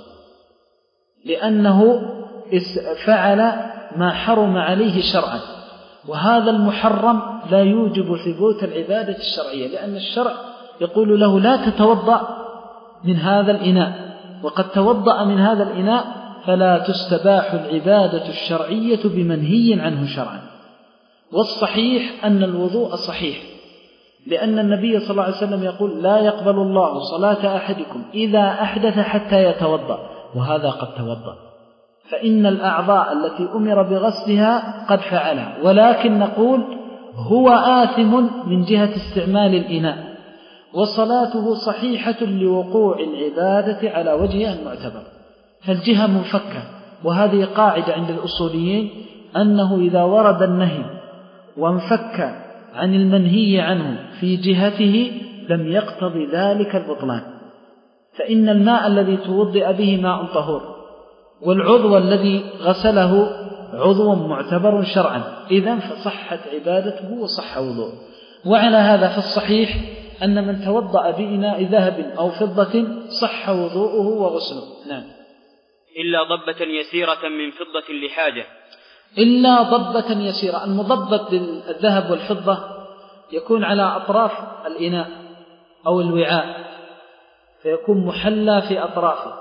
S2: لأنه فعل ما حرم عليه شرعا، وهذا المحرم لا يوجب ثبوت العبادة الشرعية، لأن الشرع يقول له لا تتوضأ من هذا الإناء، وقد توضأ من هذا الإناء فلا تستباح العبادة الشرعية بمنهي عنه شرعا. والصحيح أن الوضوء صحيح، لأن النبي صلى الله عليه وسلم يقول لا يقبل الله صلاة أحدكم إذا أحدث حتى يتوضأ، وهذا قد توضأ، فإن الأعضاء التي أمر بغسلها قد فعلها، ولكن نقول هو آثم من جهة استعمال الإناء، وصلاته صحيحة لوقوع العبادة على وجهها المعتبر، فالجهة منفكة. وهذه قاعدة عند الأصوليين أنه إذا ورد النهي وانفك عن المنهي عنه في جهته لم يقتضي ذلك البطلان، فإن الماء الذي توضئ به ماء طهور، والعضو الذي غسله عضو معتبر شرعا، إذن فصحت عبادته وصح وضوءه. وعلى هذا فالصحيح أن من توضأ بإناء ذهب أو فضة صح وضوءه وغسله. نعم.
S1: إلا ضبة يسيرة من فضة لحاجة،
S2: إلا ضبة يسيرة. المضبط بالذهب والفضة يكون على أطراف الإناء أو الوعاء، فيكون محلى في أطرافه،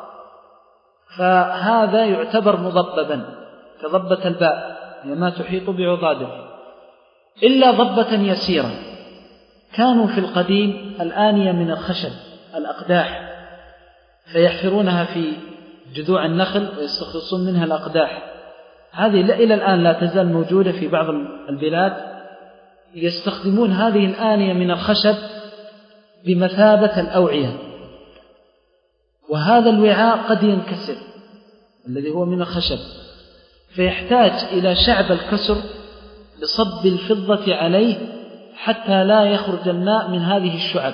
S2: فهذا يعتبر مضببا كضبة الباء ما تحيط بعضاده. إلا ضبة يسيرة، كانوا في القديم الآنية من الخشب الأقداح، فيحفرونها في جذوع النخل ويستخلصون منها الأقداح، هذه إلى الآن لا تزال موجودة في بعض البلاد يستخدمون هذه الآنية من الخشب بمثابة الأوعية، وهذا الوعاء قد ينكسر الذي هو من الخشب، فيحتاج إلى شعب الكسر لصب الفضة عليه حتى لا يخرج الماء من هذه الشعب،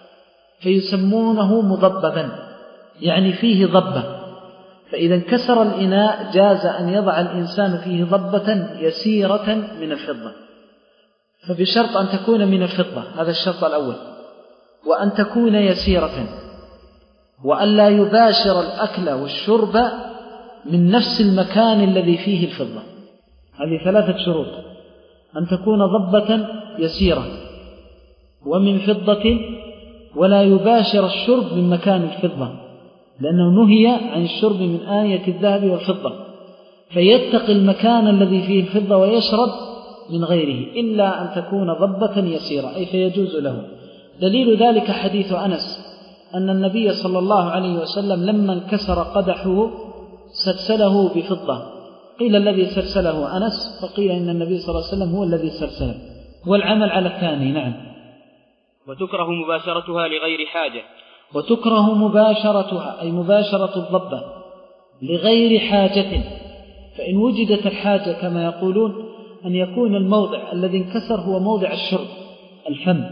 S2: فيسمونه مضببا، يعني فيه ضبة. فإذا انكسر الإناء جاز أن يضع الإنسان فيه ضبة يسيرة من الفضة، فبشرط أن تكون من الفضة، هذا الشرط الأول، وأن تكون يسيرة، وأن لا يباشر الأكل والشرب من نفس المكان الذي فيه الفضة. هذه ثلاثة شروط: أن تكون ضبة يسيرة ومن فضة، ولا يباشر الشرب من مكان الفضة، لأنه نهي عن الشرب من آنية الذهب والفضة، فيتقي المكان الذي فيه الفضة ويشرب من غيره، إلا أن تكون ضبة يسيرة، أي فيجوز له. دليل ذلك حديث أنس أن النبي صلى الله عليه وسلم لما انكسر قدحه سلسله بفضة، قيل الذي سلسله أنس، فقيل إن النبي صلى الله عليه وسلم هو الذي سلسله، والعمل على الثاني. نعم.
S1: وتكره مباشرتها لغير حاجة.
S2: وتكره مباشرتها أي مباشرة الضبة لغير حاجة، فإن وجدت الحاجة كما يقولون أن يكون الموضع الذي انكسر هو موضع الشرب الفم،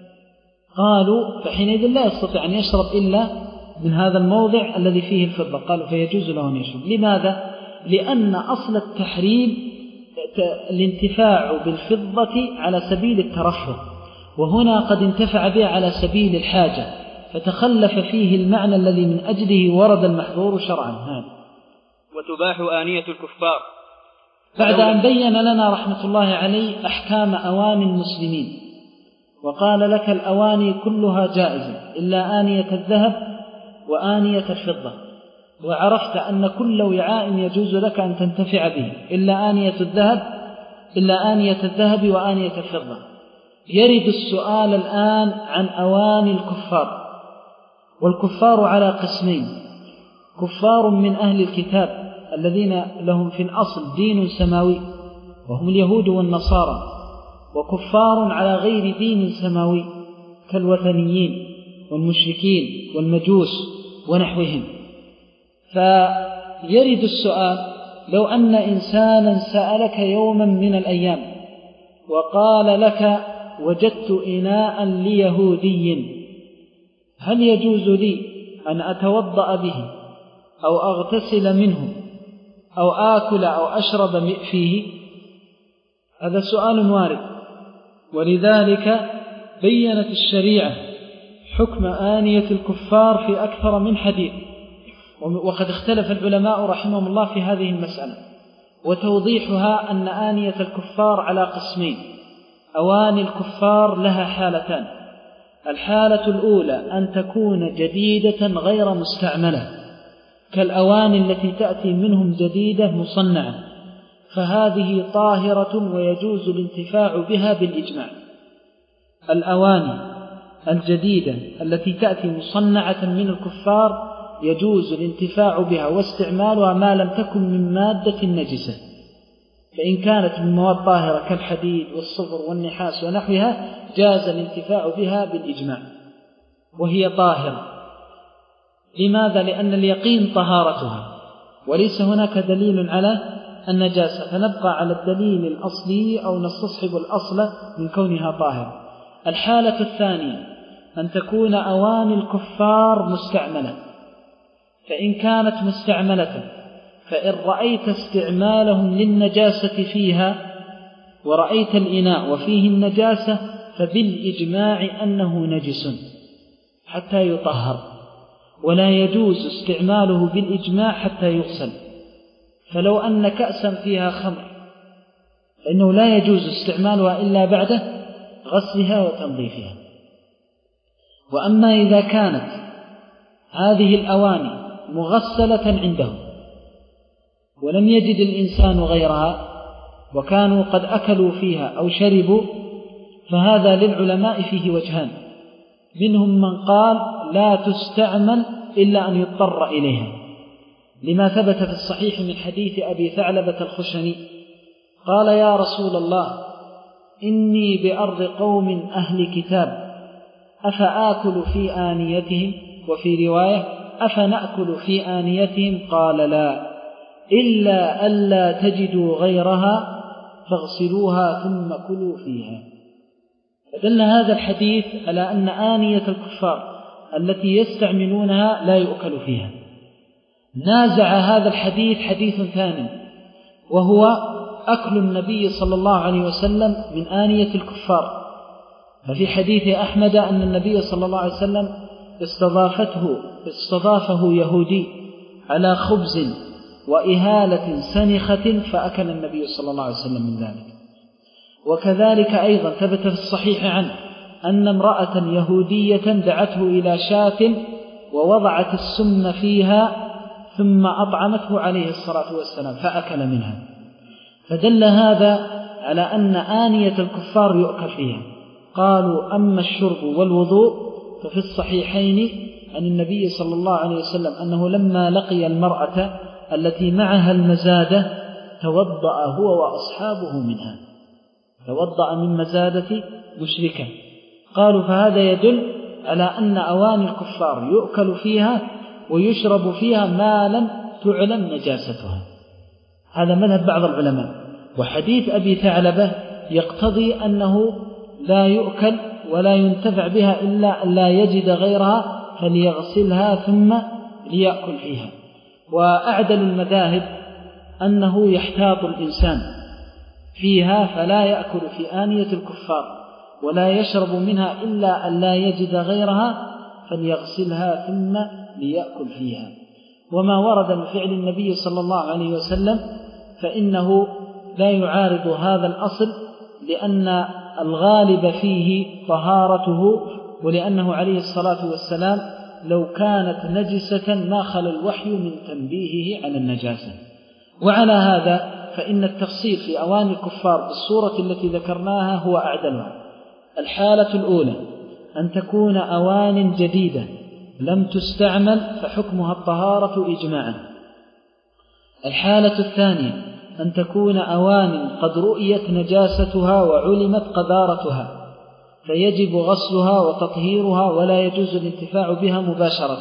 S2: قالوا فحينئذ لا يستطيع أن يشرب إلا من هذا الموضع الذي فيه الفضة، قالوا فيجوز له أن يشرب. لماذا؟ لأن أصل التحريم الانتفاع بالفضة على سبيل الترفه، وهنا قد انتفع بها على سبيل الحاجة، فتخلف فيه المعنى الذي من أجله ورد المحظور شرعا. هذا.
S1: وتباح آنية الكفار
S2: بعد أن بين لنا رحمة الله عليه أحكام أواني المسلمين، وقال لك الأواني كلها جائزة إلا آنية الذهب وآنية الفضة، وعرفت أن كل وعاء يجوز لك أن تنتفع به إلا آنية الذهب إلا آنية الذهب وآنية الفضة. يرد السؤال الآن عن أواني الكفار، والكفار على قسمين: كفار من أهل الكتاب الذين لهم في الأصل دين سماوي وهم اليهود والنصارى، وكفار على غير دين سماوي كالوثنيين والمشركين والمجوس ونحوهم. فيرد السؤال: لو أن إنسانا سألك يوما من الأيام وقال لك وجدت إناء ليهودي، هل يجوز لي أن أتوضأ به أو أغتسل منه أو آكل أو أشرب فيه؟ هذا سؤال وارد، ولذلك بيّنت الشريعة حكم آنية الكفار في أكثر من حديث، وقد اختلف العلماء رحمهم الله في هذه المسألة. وتوضيحها أن آنية الكفار على قسمين: أواني الكفار لها حالتان: الحالة الأولى أن تكون جديدة غير مستعملة، كالأواني التي تأتي منهم جديدة مصنعة، فهذه طاهرة ويجوز الانتفاع بها بالإجماع. الأواني الجديدة التي تأتي مصنعة من الكفار يجوز الانتفاع بها واستعمالها ما لم تكن من مادة نجسة، فإن كانت من مواد طاهرة كالحديد والصفر والنحاس ونحوها جاز الانتفاع بها بالإجماع وهي طاهرة. لماذا؟ لأن اليقين طهارتها وليس هناك دليل على النجاسة، فنبقى على الدليل الأصلي أو نستصحب الأصل من كونها طاهرة. الحالة الثانية أن تكون أواني الكفار مستعملة، فإن كانت مستعملة فإن رأيت استعمالهم للنجاسة فيها ورأيت الإناء وفيه النجاسة فبالإجماع أنه نجس حتى يطهر، ولا يجوز استعماله بالإجماع حتى يغسل. فلو أن كأسا فيها خمر فإنه لا يجوز استعمالها إلا بعد غسلها وتنظيفها. وأما إذا كانت هذه الأواني مغسلة عنده ولم يجد الإنسان غيرها وكانوا قد أكلوا فيها أو شربوا، فهذا للعلماء فيه وجهان: منهم من قال لا تستعمل إلا أن يضطر إليها، لما ثبت في الصحيح من حديث أبي ثعلبة الخشني قال: يا رسول الله إني بأرض قوم أهل كتاب أفآكل في آنيتهم، وفي رواية أفنأكل في آنيتهم؟ قال لا، إلا ألا تجدوا غيرها فاغسلوها ثم كلوا فيها. فدل هذا الحديث على أن آنية الكفار التي يستعملونها لا يؤكل فيها. نازع هذا الحديث حديث ثاني، وهو أكل النبي صلى الله عليه وسلم من آنية الكفار. ففي حديث أحمد أن النبي صلى الله عليه وسلم استضافته استضافه يهودي على خبز وإهالة سنخة فأكل النبي صلى الله عليه وسلم من ذلك. وكذلك أيضا ثبت في الصحيح عنه أن امرأة يهودية دعته إلى شاة ووضعت السم فيها ثم أطعمته عليه الصلاة والسلام فأكل منها. فدل هذا على أن آنية الكفار يؤكل فيها. قالوا أما الشرب والوضوء ففي الصحيحين عن النبي صلى الله عليه وسلم أنه لما لقي المرأة التي معها المزادة توضأ هو وأصحابه منها، توضأ من مزادة مشركة. قالوا فهذا يدل على أن أواني الكفار يؤكل فيها ويشرب فيها ما لم تعلم نجاستها. هذا مذهب بعض العلماء. وحديث أبي ثعلبة يقتضي أنه لا يؤكل ولا ينتفع بها إلا أن لا يجد غيرها فليغسلها ثم ليأكل فيها. وأعدل المذاهب أنه يحتاط الإنسان فيها فلا يأكل في آنية الكفار ولا يشرب منها إلا أن لا يجد غيرها فليغسلها ثم ليأكل فيها. وما ورد من فعل النبي صلى الله عليه وسلم فإنه لا يعارض هذا الأصل، لأن الغالب فيه طهارته، ولأنه عليه الصلاة والسلام لو كانت نجسة ما خلا الوحي من تنبيهه على النجاسة. وعلى هذا فإن التفصيل في أواني الكفار بالصورة التي ذكرناها هو أعدلها. الحالة الأولى أن تكون أوان جديدة لم تستعمل فحكمها الطهارة إجماعا. الحالة الثانية أن تكون أوان قد رؤيت نجاستها وعلمت قذارتها فيجب غسلها وتطهيرها ولا يجوز الانتفاع بها مباشرة.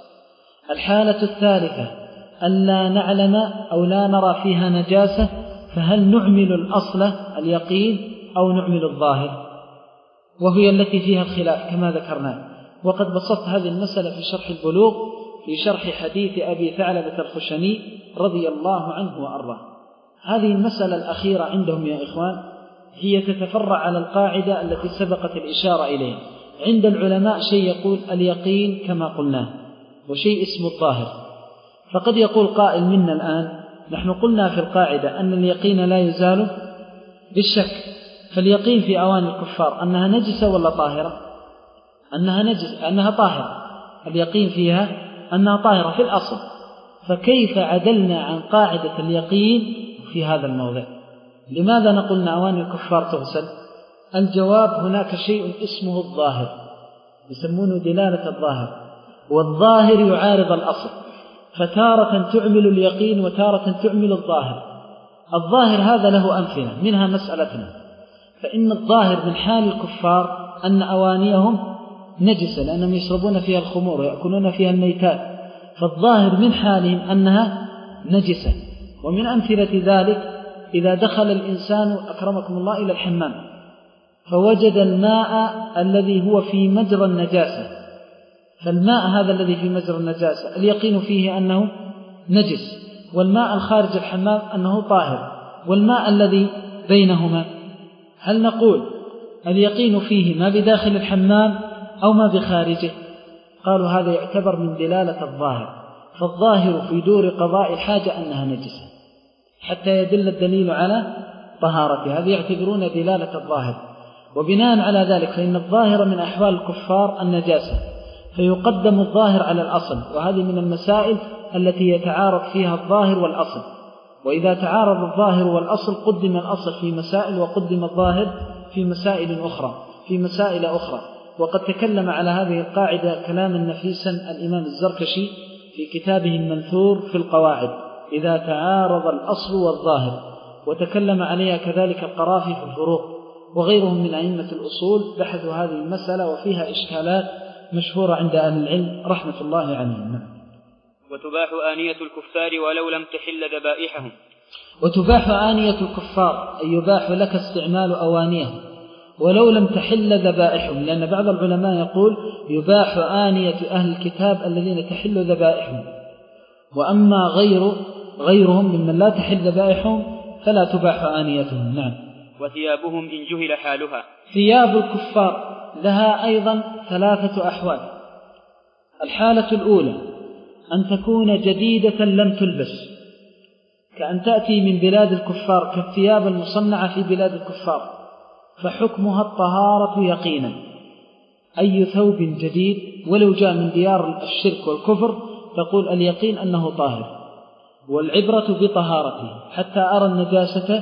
S2: الحالة الثالثة أن لا نعلم أو لا نرى فيها نجاسة، فهل نعمل الأصل اليقين أو نعمل الظاهر، وهي التي فيها الخلاف كما ذكرنا. وقد بسطت هذه المسألة في شرح البلوغ في شرح حديث أبي ثعلبة الخشني رضي الله عنه وأرضاه. هذه المسألة الأخيرة عندهم يا إخوان هي تتفرع على القاعدة التي سبقت الإشارة إليها. عند العلماء شيء يقول اليقين كما قلنا وشيء اسمه الظاهر. فقد يقول قائل منا الآن نحن قلنا في القاعدة أن اليقين لا يزال بالشك، فاليقين في أواني الكفار أنها نجسة ولا طاهرة؟ أنها نجس أنها طاهرة. اليقين فيها أنها طاهرة في الأصل، فكيف عدلنا عن قاعدة اليقين في هذا الموضع؟ لماذا نقول أواني الكفار تغسل؟ الجواب هناك شيء اسمه الظاهر، يسمونه دلالة الظاهر، والظاهر يعارض الأصل، فتارة تعمل اليقين وتارة تعمل الظاهر. الظاهر هذا له أمثلة، منها مسألتنا. فإن الظاهر من حال الكفار أن أوانيهم نجسة لأنهم يشربون فيها الخمور ويأكلون فيها الميتات، فالظاهر من حالهم أنها نجسة. ومن أمثلة ذلك إذا دخل الإنسان أكرمكم الله إلى الحمام فوجد الماء الذي هو في مجرى النجاسة، فالماء هذا الذي في مجرى النجاسة اليقين فيه أنه نجس، والماء الخارج الحمام أنه طاهر، والماء الذي بينهما هل نقول اليقين فيه ما بداخل الحمام أو ما بخارجه؟ قالوا هذا يعتبر من دلالة الظاهر، فالظاهر في دور قضاء الحاجة أنها نجسة حتى يدل الدليل على طهارتها، هذه يعتبرون دلالة الظاهر. وبناء على ذلك فإن الظاهر من أحوال الكفار النجاسة، فيقدم الظاهر على الأصل، وهذه من المسائل التي يتعارض فيها الظاهر والأصل. وإذا تعارض الظاهر والأصل قدم الأصل في مسائل وقدم الظاهر في مسائل أخرى في مسائل أخرى. وقد تكلم على هذه القاعدة كلاما نفيسا الإمام الزركشي في كتابه المنثور في القواعد إذا تعارض الأصل والظاهر، وتكلم عليها كذلك القرافي في الفروق، وغيرهم من أئمة الأصول بحثوا هذه المسألة وفيها إشكالات مشهورة عند أهل العلم رحمة الله عليهم.
S1: وتباح آنية الكفار ولو لم تحل ذبائحهم.
S2: وتباح آنية الكفار أي يباح لك استعمال أوانيهم ولو لم تحل ذبائحهم، لأن بعض العلماء يقول يباح آنية أهل الكتاب الذين تحل ذبائحهم، وأما غير غيرهم ممن لا تحل ذبائحهم فلا تباح آنيتهم. نعم.
S1: وثيابهم إن جهل حالها.
S2: ثياب الكفار لها أيضا ثلاثة أحوال. الحالة الأولى أن تكون جديدة لم تلبس، كأن تأتي من بلاد الكفار كالثياب المصنعة في بلاد الكفار، فحكمها الطهارة يقينا. أي ثوب جديد ولو جاء من ديار الشرك والكفر تقول اليقين أنه طاهر، والعبرة بطهارته حتى أرى النجاسة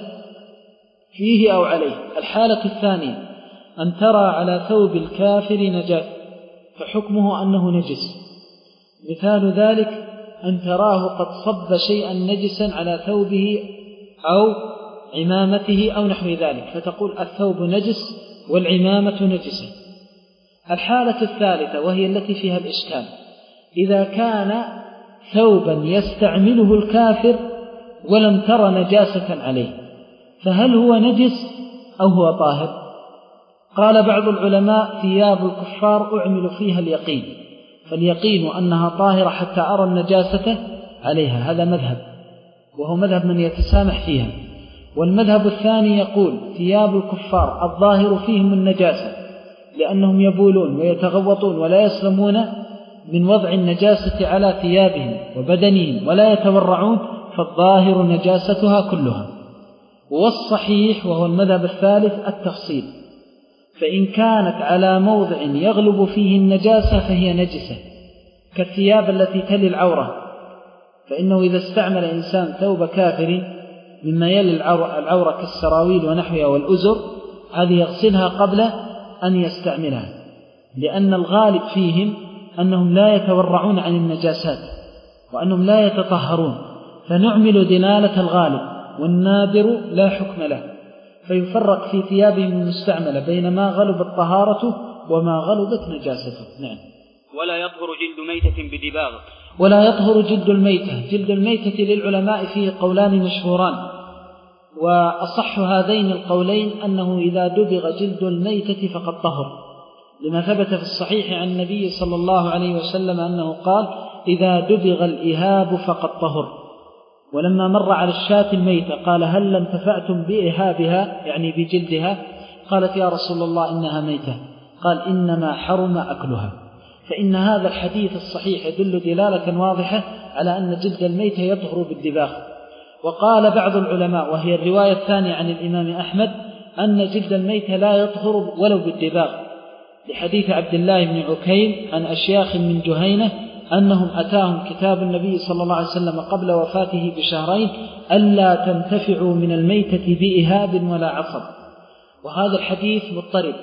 S2: فيه أو عليه. الحالة الثانية أن ترى على ثوب الكافر نجاسة فحكمه أنه نجس، مثال ذلك أن تراه قد صب شيئا نجسا على ثوبه أو عمامته أو نحو ذلك فتقول الثوب نجس والعمامة نجسة. الحالة الثالثة وهي التي فيها الإشكال، إذا كان ثوبا يستعمله الكافر ولم تر نجاسة عليه فهل هو نجس أو هو طاهر؟ قال بعض العلماء ثياب الكفار أعمل فيها اليقين، فاليقين أنها طاهرة حتى أرى النجاسة عليها، هذا مذهب وهو مذهب من يتسامح فيها. والمذهب الثاني يقول ثياب الكفار الظاهر فيهم النجاسة لأنهم يبولون ويتغوطون ولا يسلمون من وضع النجاسة على ثيابهم وبدنهم ولا يتورعون، فالظاهر نجاستها كلها. والصحيح وهو المذهب الثالث التفصيل، فإن كانت على موضع يغلب فيه النجاسة فهي نجسة، كالثياب التي تلي العورة، فإنه إذا استعمل إنسان ثوب كافر مما يلي العورة كالسراويل ونحوها والأزر هذه يغسلها قبل أن يستعملها، لأن الغالب فيهم أنهم لا يتورعون عن النجاسات وأنهم لا يتطهرون، فنعمل دلالة الغالب والنادر لا حكم له، فيفرق في ثيابهم المستعملة بين ما غلبت طهارته وما غلبت نجاسته. نعم.
S1: ولا يطهر جلد ميتة بدباغ.
S2: ولا يطهر جلد الميتة. جلد الميتة للعلماء فيه قولان مشهوران، وأصح هذين القولين أنه إذا دبغ جلد الميتة فقد طهر، لما ثبت في الصحيح عن النبي صلى الله عليه وسلم أنه قال إذا دبغ الإهاب فقد طهر. ولما مر على الشاة الميتة قال هل انتفعتم بإهابها يعني بجلدها؟ قالت يا رسول الله إنها ميتة، قال إنما حرم أكلها. فإن هذا الحديث الصحيح يدل دلالة واضحة على أن جلد الميتة يطهر بالدباغ. وقال بعض العلماء وهي الرواية الثانية عن الإمام أحمد أن جلد الميتة لا يطهر ولو بالدباغ، لحديث عبد الله بن عكيم عن أشياخ من جهينة أنهم أتاهم كتاب النبي صلى الله عليه وسلم قبل وفاته بشهرين ألا تنتفعوا من الميتة بإهاب ولا عصب، وهذا الحديث مضطرب.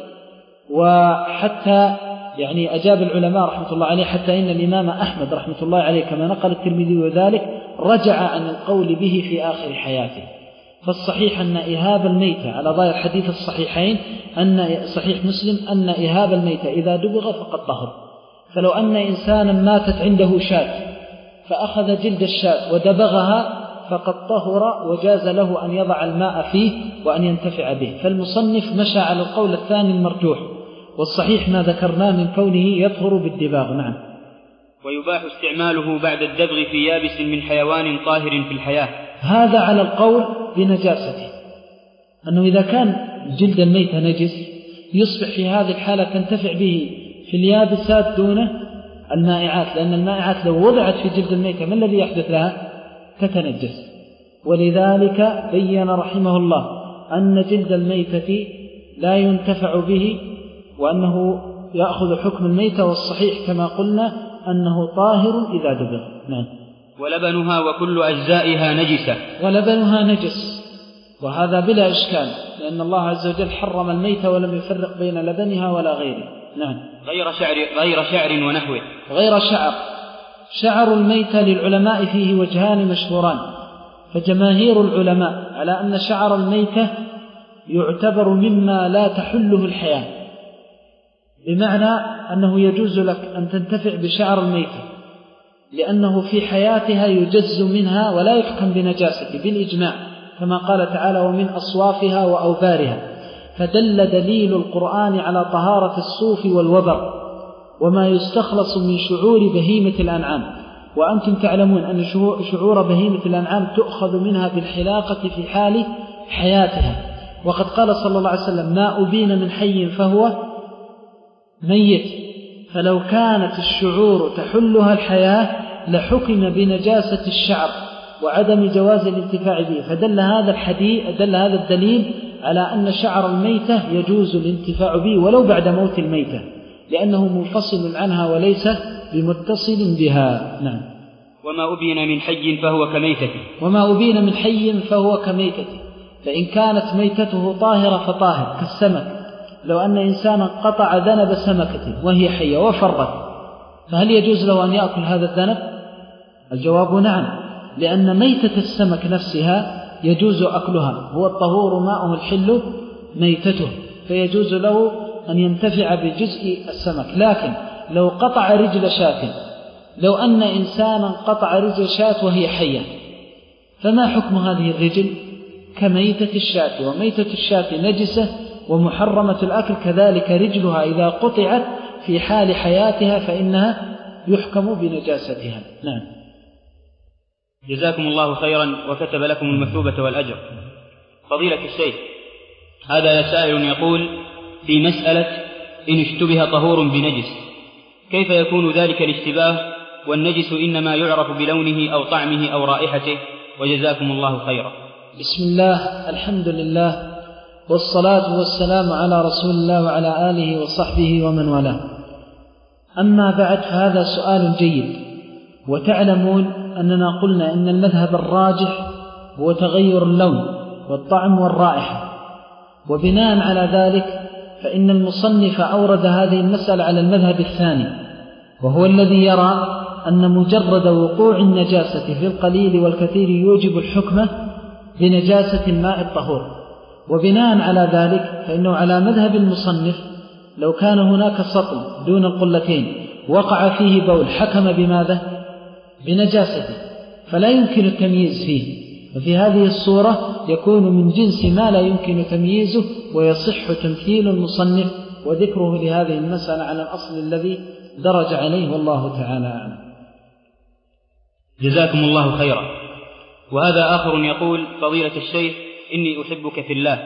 S2: وحتى يعني أجاب العلماء رحمة الله عليه حتى إن الإمام أحمد رحمة الله عليه كما نقل الترمذي وذلك رجع عن القول به في آخر حياته. فالصحيح أن إهاب الميتة على ظاهر حديث الصحيحين أن صحيح مسلم أن إهاب الميتة إذا دبغ فقد طهر. فلو أن إنسانا ماتت عنده شاة فأخذ جلد الشاة ودبغها فقد طهر وجاز له أن يضع الماء فيه وأن ينتفع به. فالمصنف مشى على القول الثاني المرجوح، والصحيح ما ذكرناه من كونه يطهر بالدباغ. نعم.
S1: ويباح استعماله بعد الدبغ في يابس من حيوان طاهر في الحياة.
S2: هذا على القول بنجاسته، أنه إذا كان جلد الميت نجس يصبح في هذه الحالة تنتفع به في اليابسات دون المائعات، لأن المائعات لو وضعت في جلد الميت ما الذي يحدث لها؟ تتنجس. ولذلك بين رحمه الله أن جلد الميتة لا ينتفع به وأنه يأخذ حكم الميتة، والصحيح كما قلنا أنه طاهر إذا دبغ. نعم.
S1: ولبنها وكل أجزائها نجسة.
S2: ولبنها نجس، وهذا بلا إشكال، لأن الله عز وجل حرم الميتة ولم يفرق بين لبنها ولا غيره. نعم.
S1: غير شعر غير شعر ونحوه.
S2: غير شعر. شعر الميتة للعلماء فيه وجهان مشهوران، فجماهير العلماء على أن شعر الميتة يعتبر مما لا تحله الحياة، بمعنى أنه يجوز لك أن تنتفع بشعر الميتة لأنه في حياتها يجز منها ولا يحكم بنجاسته بالإجماع، كما قال تعالى ومن أصوافها وأوبارها. فدل دليل القرآن على طهارة الصوف والوبر وما يستخلص من شعور بهيمة الأنعام، وأنتم تعلمون أن شعور بهيمة الأنعام تؤخذ منها بالحلاقة في حال حياتها. وقد قال صلى الله عليه وسلم ما أبين من حي فهو ميت، فلو كانت الشعور تحلها الحياة لحكم بنجاسة الشعر وعدم جواز الانتفاع به. فدل هذا الحديث دل هذا الدليل على أن شعر الميتة يجوز الانتفاع به ولو بعد موت الميتة، لأنه منفصل عنها وليس بمتصل بها. نعم.
S1: وما أبين من حي فهو كميتته
S2: وما أبين من حي فهو كميتته، فإن كانت ميتته طاهرة فطاهر كالسمك. لو أن إنسانا قطع ذنب سمكة وهي حية وفرت، فهل يجوز له أن يأكل هذا الذنب؟ الجواب نعم، لأن ميتة السمك نفسها يجوز أكلها، هو الطهور ماءه الحل ميتته، فيجوز له أن ينتفع بجزء السمك. لكن لو قطع رجل شاة، لو أن إنسانا قطع رجل شاة وهي حية، فما حكم هذه الرجل؟ كميتة الشاة، وميتة الشاة نجسة ومحرمة الأكل، كذلك رجلها إذا قطعت في حال حياتها فإنها يحكم بنجاستها. نعم.
S1: جزاكم الله خيرا وكتب لكم المثوبة والأجر. فضيلة الشيخ، هذا سائل يقول في مسألة إن اشتبه طهور بنجس كيف يكون ذلك الاشتباه والنجس إنما يعرف بلونه أو طعمه أو رائحته؟ وجزاكم الله خيرا.
S2: بسم الله، الحمد لله، والصلاة والسلام على رسول الله وعلى آله وصحبه ومن والاه. أما بعد، هذا سؤال جيد، وتعلمون أننا قلنا إن المذهب الراجح هو تغير اللون والطعم والرائحة، وبناء على ذلك فإن المصنف أورد هذه المسألة على المذهب الثاني، وهو الذي يرى أن مجرد وقوع النجاسة في القليل والكثير يوجب الحكم بنجاسة الماء الطهور. وبناء على ذلك فإنه على مذهب المصنف لو كان هناك سطل دون القلتين وقع فيه بول حكم بماذا؟ بنجاسته، فلا يمكن التمييز فيه، ففي هذه الصورة يكون من جنس ما لا يمكن تمييزه، ويصح تمثيل المصنف وذكره لهذه المسألة على الأصل الذي درج عليه، والله تعالى أعلم.
S1: جزاكم الله خيرا. وهذا آخر يقول فضيلة الشيخ إني أحبك في الله،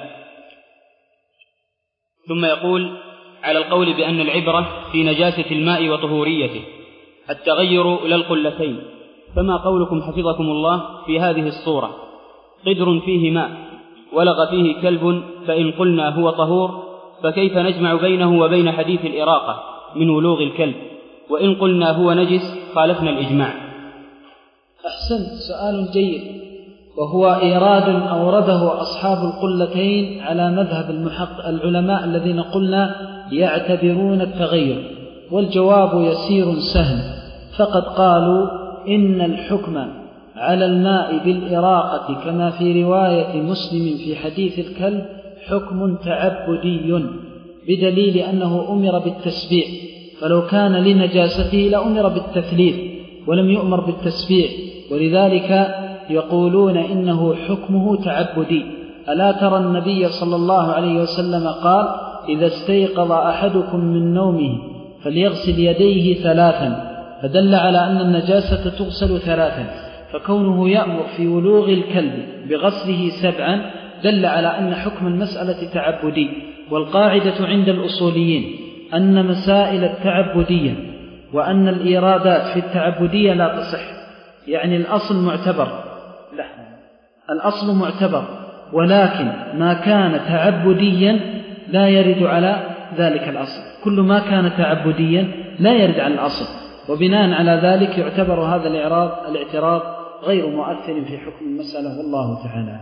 S1: ثم يقول على القول بأن العبرة في نجاسة الماء وطهوريته التغير لا القلتين، فما قولكم حفظكم الله في هذه الصورة؟ قدر فيه ماء ولغ فيه كلب، فإن قلنا هو طهور فكيف نجمع بينه وبين حديث الإراقة من ولوغ الكلب؟ وإن قلنا هو نجس خالفنا الإجماع.
S2: أحسنت، سؤال جيد، وهو إيراد أورده أصحاب القلتين على مذهب المحق العلماء الذين قلنا يعتبرون التغير، والجواب يسير سهل، فقد قالوا إن الحكم على الماء بالإراقة كما في رواية مسلم في حديث الكلب حكم تعبدي، بدليل أنه أمر بالتسبيع، فلو كان لنجاسته لأمر بالتثليث ولم يؤمر بالتسبيع، ولذلك يقولون إنه حكمه تعبدي. ألا ترى النبي صلى الله عليه وسلم قال إذا استيقظ أحدكم من نومه فليغسل يديه ثلاثا، فدل على أن النجاسة تغسل ثلاثا، فكونه يأمر في ولوغ الكلب بغسله سبعا دل على أن حكم المسألة تعبدي. والقاعدة عند الأصوليين أن مسائل التعبدية وأن الإيرادات في التعبدية لا تصح، يعني الأصل معتبر، لا الأصل معتبر، ولكن ما كان تعبديا لا يرد على ذلك الأصل، كل ما كان تعبديا لا يرد على الأصل، وبناء على ذلك يعتبر هذا الإعراض الاعتراض غير مؤثر في حكم المسألة، والله تعالى.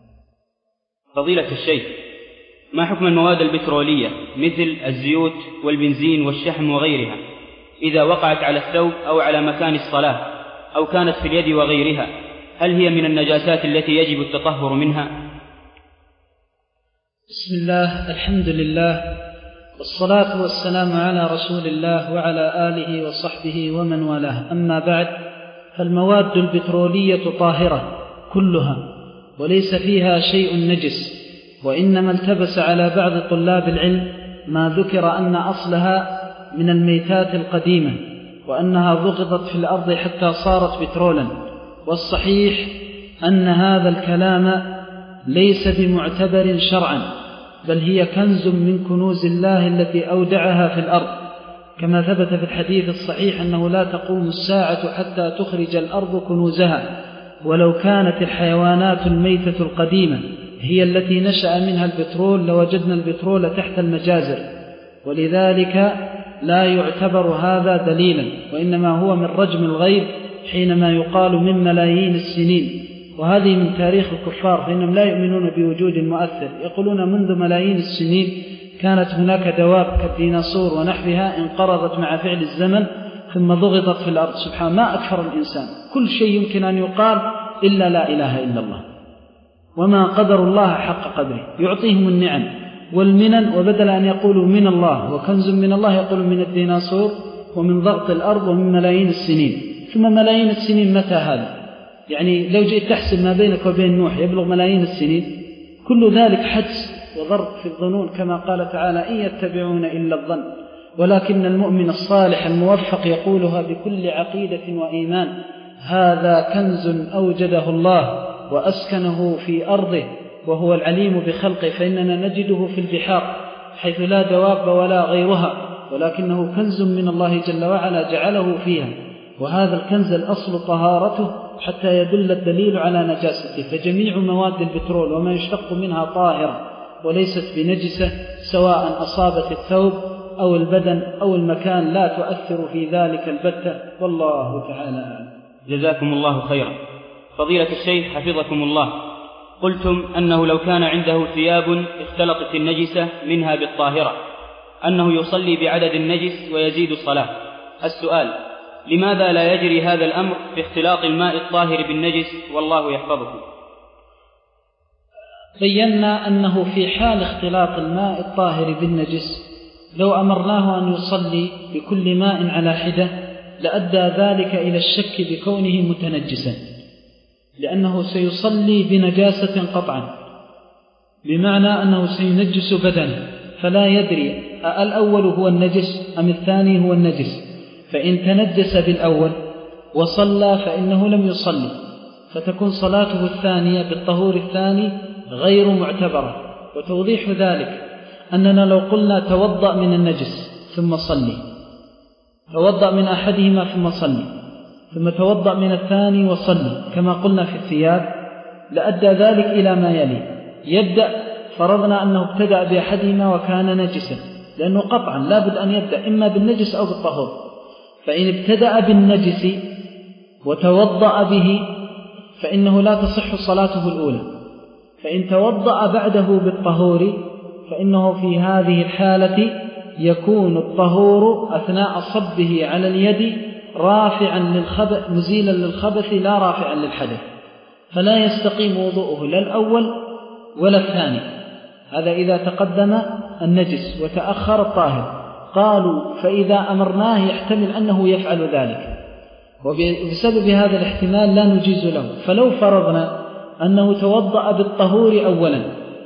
S1: فضيلة الشيخ، ما حكم المواد البترولية مثل الزيوت والبنزين والشحم وغيرها إذا وقعت على الثوب أو على مكان الصلاة أو كانت في اليد وغيرها، هل هي من النجاسات التي يجب التطهر منها؟
S2: بسم الله، الحمد لله، والصلاة والسلام على رسول الله وعلى آله وصحبه ومن والاه. أما بعد، فالمواد البترولية طاهرة كلها وليس فيها شيء نجس، وإنما التبس على بعض طلاب العلم ما ذكر أن أصلها من الميتات القديمة وأنها ضغطت في الأرض حتى صارت بترولا، والصحيح أن هذا الكلام ليس بمعتبر شرعا، بل هي كنز من كنوز الله التي أودعها في الأرض، كما ثبت في الحديث الصحيح أنه لا تقوم الساعة حتى تخرج الأرض كنوزها. ولو كانت الحيوانات الميتة القديمة هي التي نشأ منها البترول لوجدنا البترول تحت المجازر، ولذلك لا يعتبر هذا دليلا، وإنما هو من رجم الغيب حينما يقال من ملايين السنين، وهذه من تاريخ الكفار، فإنهم لا يؤمنون بوجود مؤثر، يقولون منذ ملايين السنين كانت هناك دواب كالديناصور ونحوها انقرضت مع فعل الزمن ثم ضغطت في الأرض. سبحان ما أكثر الإنسان، كل شيء يمكن أن يقال إلا لا إله إلا الله، وما قدر الله حق قدره، يعطيهم النعم والمنن، وبدل أن يقولوا من الله وكنز من الله يقولوا من الديناصور ومن ضغط الأرض ومن ملايين السنين. ثم ملايين السنين متى هذا؟ يعني لو جئت تحسب ما بينك وبين نوح يبلغ ملايين السنين؟ كل ذلك حدس وضرب في الظنون، كما قال تعالى إن يتبعون إلا الظن، ولكن المؤمن الصالح الموفق يقولها بكل عقيدة وإيمان: هذا كنز أوجده الله وأسكنه في أرضه وهو العليم بخلقه، فإننا نجده في البحار حيث لا دواب ولا غيرها، ولكنه كنز من الله جل وعلا جعله فيها، وهذا الكنز الأصل طهارته حتى يدل الدليل على نجاسته. فجميع مواد البترول وما يشتق منها طاهرة وليست بنجسة، سواء أصابت الثوب أو البدن أو المكان، لا تؤثر في ذلك البتة، والله تعالى أعلم.
S1: جزاكم الله خيرا. فضيلة الشيخ حفظكم الله، قلتم أنه لو كان عنده ثياب اختلطت النجسة منها بالطاهرة أنه يصلي بعدد النجس ويزيد الصلاة. السؤال: لماذا لا يجري هذا الأمر في اختلاط الماء الطاهر بالنجس؟ والله يحفظكم.
S2: بينا أنه في حال اختلاط الماء الطاهر بالنجس لو أمرناه أن يصلي بكل ماء على حدة لأدى ذلك إلى الشك بكونه متنجسا، لأنه سيصلي بنجاسة قطعا، بمعنى أنه سينجس بدنه، فلا يدري الأول هو النجس أم الثاني هو النجس، فإن تنجس بالأول وصلى فإنه لم يصلي، فتكون صلاته الثانية بالطهور الثاني غير معتبرة. وتوضيح ذلك أننا لو قلنا توضأ من النجس ثم صلي، توضأ من أحدهما ثم صلي، ثم توضأ من الثاني وصلي كما قلنا في الثياب، لأدى ذلك إلى ما يلي: يبدأ، فرضنا أنه ابتدأ بأحدهما وكان نجسا، لأنه قطعا لابد أن يبدأ إما بالنجس أو بالطهور، فإن ابتدأ بالنجس وتوضأ به فإنه لا تصح صلاته الأولى، فإن توضأ بعده بالطهور فإنه في هذه الحالة يكون الطهور أثناء صبه على اليد رافعا للخبث مزيلا للخبث لا رافعا للحدث، فلا يستقيم وضوءه لا الأول ولا الثاني. هذا إذا تقدم النجس وتأخر الطاهر. قالوا فإذا أمرناه يحتمل أنه يفعل ذلك، وبسبب هذا الاحتمال لا نجيز له. فلو فرضنا أنه توضأ بالطهور أولا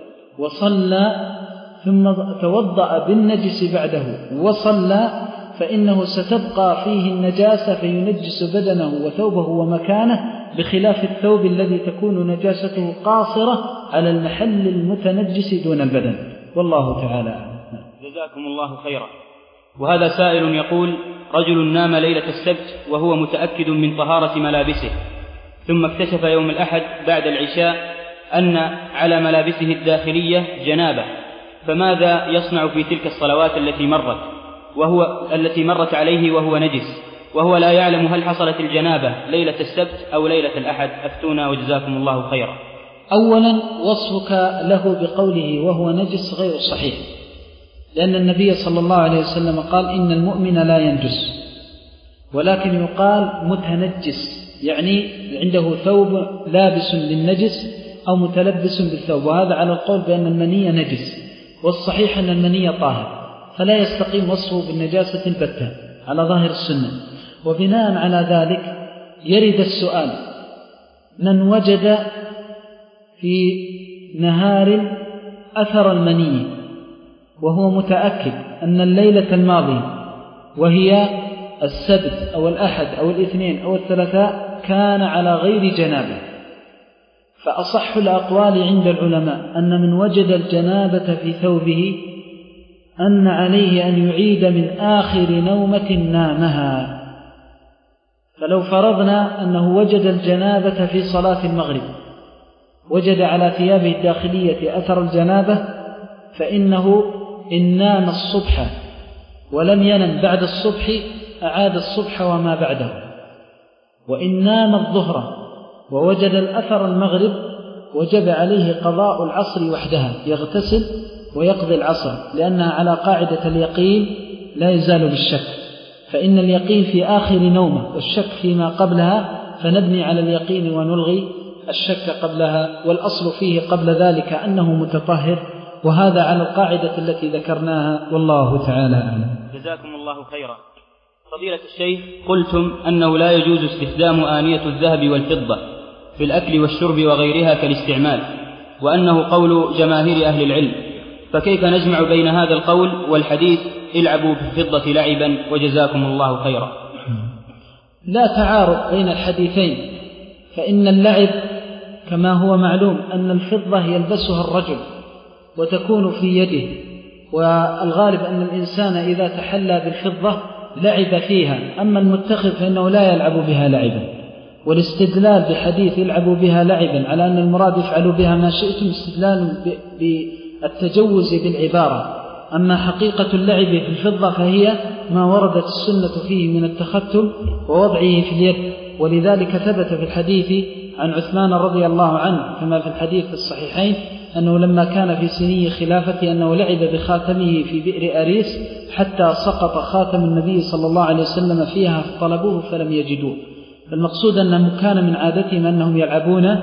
S2: وصلى ثم توضأ بالنجس بعده وصلى، فإنه ستبقى فيه النجاسة فينجس بدنه وثوبه ومكانه، بخلاف الثوب الذي تكون نجاسته قاصرة على المحل المتنجس دون البدن، والله تعالى أعلم.
S1: جزاكم الله خيرا. وهذا سائل يقول: رجل نام ليلة السبت وهو متأكد من طهارة ملابسه، ثم اكتشف يوم الأحد بعد العشاء أن على ملابسه الداخلية جنابة، فماذا يصنع في تلك الصلوات التي مرت وهو التي مرت عليه وهو نجس، وهو لا يعلم هل حصلت الجنابة ليلة السبت أو ليلة الأحد؟ أفتونا وجزاكم الله خيرا.
S2: أولا، وصفك له بقوله وهو نجس غير صحيح، لأن النبي صلى الله عليه وسلم قال: إن المؤمن لا ينجس، ولكن يقال متنجس، يعني عنده ثوب لابس للنجس أو متلبس بالثوب، وهذا على القول بأن المني نجس، والصحيح أن المني طاهر، فلا يستقيم وصفه بالنجاسة البتة على ظاهر السنة. وبناء على ذلك يرد السؤال: من وجد في نهار أثر المني وهو متأكد أن الليلة الماضية وهي السبت أو الأحد أو الاثنين أو الثلاثاء كان على غير جنابه، فأصح الأقوال عند العلماء أن من وجد الجنابة في ثوبه أن عليه أن يعيد من آخر نومة نامها. فلو فرضنا أنه وجد الجنابة في صلاة المغرب، وجد على ثيابه الداخلية أثر الجنابة، فإنه إن نام الصبح ولم ينم بعد الصبح أعاد الصبح وما بعده، وإن نام الظهر ووجد الأثر المغرب وجب عليه قضاء العصر وحدها، يغتسل ويقضي العصر، لأنها على قاعدة اليقين لا يزال بالشك، فإن اليقين في آخر نومه والشك فيما قبلها، فنبني على اليقين ونلغي الشك قبلها، والأصل فيه قبل ذلك أنه متطهر، وهذا على القاعدة التي ذكرناها، والله تعالى أعلم.
S1: جزاكم الله خيرا. فضيلة الشيخ، قلتم أنه لا يجوز استخدام آنية الذهب والفضة في الأكل والشرب وغيرها كالاستعمال، وأنه قول جماهير أهل العلم، فكيف نجمع بين هذا القول والحديث العبوا بالفضة لعبا وجزاكم الله خيرا؟
S2: لا تعارض بين الحديثين، فإن اللعب كما هو معلوم أن الفضة يلبسها الرجل وتكون في يده، والغالب أن الإنسان إذا تحلى بالفضة لعب فيها، أما المتخذ فإنه لا يلعب بها لعبا. والاستدلال بحديث يلعبوا بها لعبا على أن المراد يفعلوا بها ما شئتم استدلال بالتجوز بالعبارة، أما حقيقة اللعب في الفضة فهي ما وردت السنة فيه من التختم ووضعه في اليد، ولذلك ثبت في الحديث عن عثمان رضي الله عنه كما في الحديث في الصحيحين أنه لما كان في سني خلافته أنه لعب بخاتمه في بئر أريس حتى سقط خاتم النبي صلى الله عليه وسلم فيها فطلبوه فلم يجدوه. فالمقصود أنه كان من عادتهم أنهم يلعبون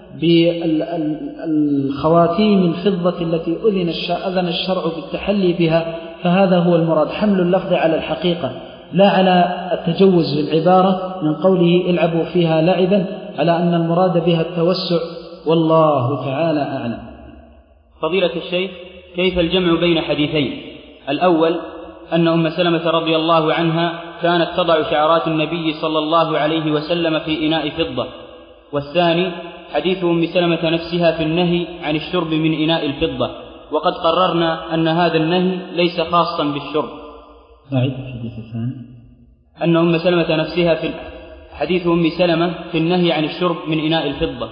S2: بالخواتيم الفضة التي أذن الشرع بالتحلي بها، فهذا هو المراد، حمل اللفظ على الحقيقة لا على التجوز بالعبارة من قوله العبوا فيها لعبا، على أن المراد بها التوسع، والله تعالى أعلم.
S1: فضيلة الشيخ، كيف الجمع بين حديثين؟ الأول أن أم سلمة رضي الله عنها كانت تضع شعرات النبي صلى الله عليه وسلم في إناء فضة، والثاني حديث أم سلمة نفسها في النهي عن الشرب من إناء الفضة، وقد قررنا أن هذا النهي ليس خاصا بالشرب.
S2: أعيد الحديث الثاني.
S1: أن أم سلمة نفسها في حديث أم سلمة في النهي عن الشرب من إناء الفضة،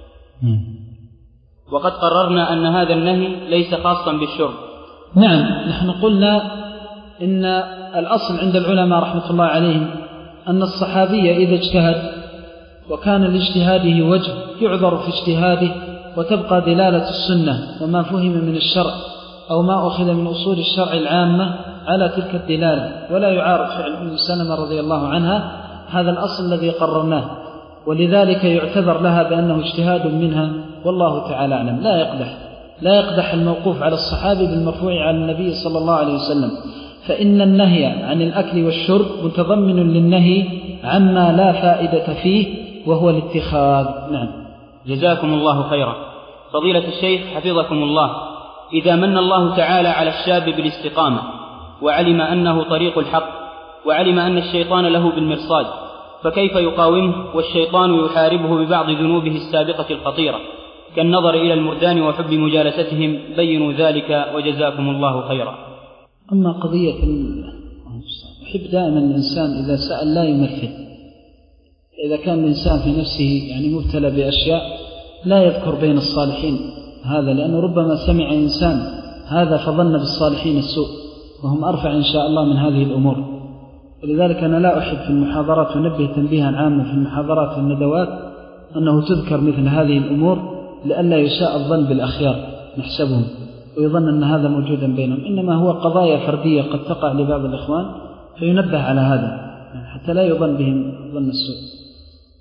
S1: وقد قررنا أن هذا النهي ليس خاصا بالشرب.
S2: نعم، نحن قلنا إن الأصل عند العلماء رحمة الله عليهم أن الصحابي إذا اجتهد وكان لاجتهاده وجه يعذر في اجتهاده، وتبقى دلالة السنة وما فهم من الشرع أو ما أخذ من أصول الشرع العامة على تلك الدلالة، ولا يعارض فعل أم سلمة رضي الله عنها، هذا الأصل الذي قررناه، ولذلك يعتذر لها بأنه اجتهاد منها، والله تعالى أعلم. لا يقدح لا يقدح الموقوف على الصحابي بالمرفوع على النبي صلى الله عليه وسلم، فإن النهي عن الأكل والشرب متضمن للنهي عما لا فائدة فيه وهو الاتخاذ. نعم.
S1: جزاكم الله خيرا. فضيلة الشيخ حفظكم الله، إذا من الله تعالى على الشاب بالاستقامة وعلم أنه طريق الحق وعلم أن الشيطان له بالمرصاد، فكيف يقاومه والشيطان يحاربه ببعض ذنوبه السابقة الخطيرة كالنظر إلى المردان وحب مجالستهم؟ بينوا ذلك وجزاكم الله خيرا.
S2: أما قضية أحب دائما الإنسان إذا سأل لا يمثل، إذا كان الإنسان في نفسه يعني مبتلى بأشياء لا يذكر بين الصالحين هذا، لأنه ربما سمع إنسان هذا فظن بالصالحين السوء وهم أرفع إن شاء الله من هذه الأمور. ولذلك أنا لا أحب في المحاضرات ونبه تنبيها عاما في المحاضرات والندوات أنه تذكر مثل هذه الأمور لئلا يساء الظن بالأخيار نحسبهم ويظن أن هذا موجودا بينهم، إنما هو قضايا فردية قد تقع لبعض الإخوان فينبه على هذا حتى لا يظن بهم ظن السوء.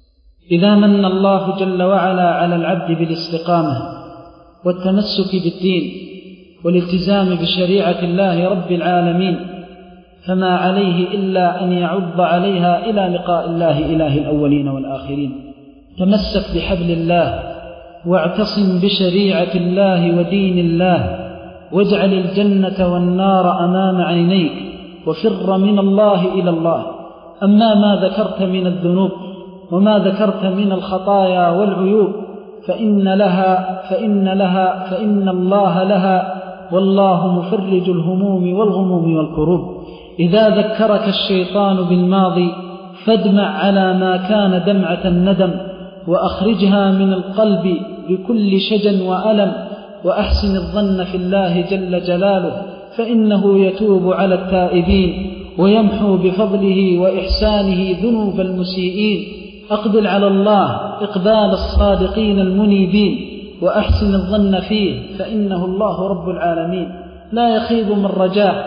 S2: إذا من الله جل وعلا على العبد بالاستقامة والتمسك بالدين والالتزام بشريعة الله رب العالمين، فما عليه إلا أن يعض عليها إلى لقاء الله إله الأولين والآخرين. تمسك بحبل الله واعتصم بشريعة الله ودين الله، واجعل الجنة والنار أمام عينيك، وفر من الله إلى الله. أما ما ذكرت من الذنوب وما ذكرت من الخطايا والعيوب فإن لها فإن لها فإن الله لها، والله مفرج الهموم والغموم والكروب. إذا ذكرك الشيطان بالماضي فادمع على ما كان دمعة الندم، وأخرجها من القلب بكل شجن وألم، وأحسن الظن في الله جل جلاله، فإنه يتوب على التائبين ويمحو بفضله وإحسانه ذنوب المسيئين. أقبل على الله إقبال الصادقين المنيبين، وأحسن الظن فيه فإنه الله رب العالمين. لا يخيب من رجاه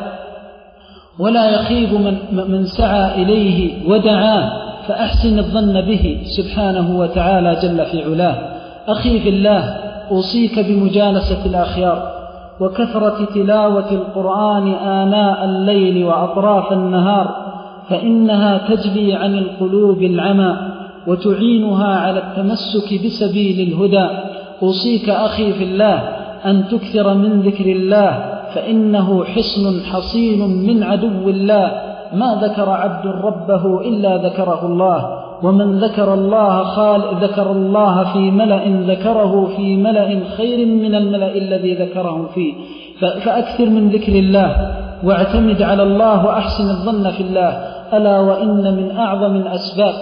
S2: ولا يخيب من, من سعى إليه ودعاه، فأحسن الظن به سبحانه وتعالى جل في علاه. أخي في الله، أوصيك بمجالسة الأخيار وكثرة تلاوة القرآن آناء الليل وأطراف النهار، فإنها تجلي عن القلوب العمى وتعينها على التمسك بسبيل الهدى. أوصيك أخي في الله أن تكثر من ذكر الله، فإنه حصن حصين من عدو الله. ما ذكر عبد ربه إلا ذكره الله، ومن ذكر الله خال ذكر الله في ملأ ذكره في ملأ خير من الملأ الذي ذكرهم فيه. فأكثر من ذكر الله واعتمد على الله وأحسن الظن في الله. ألا وإن من أعظم الأسباب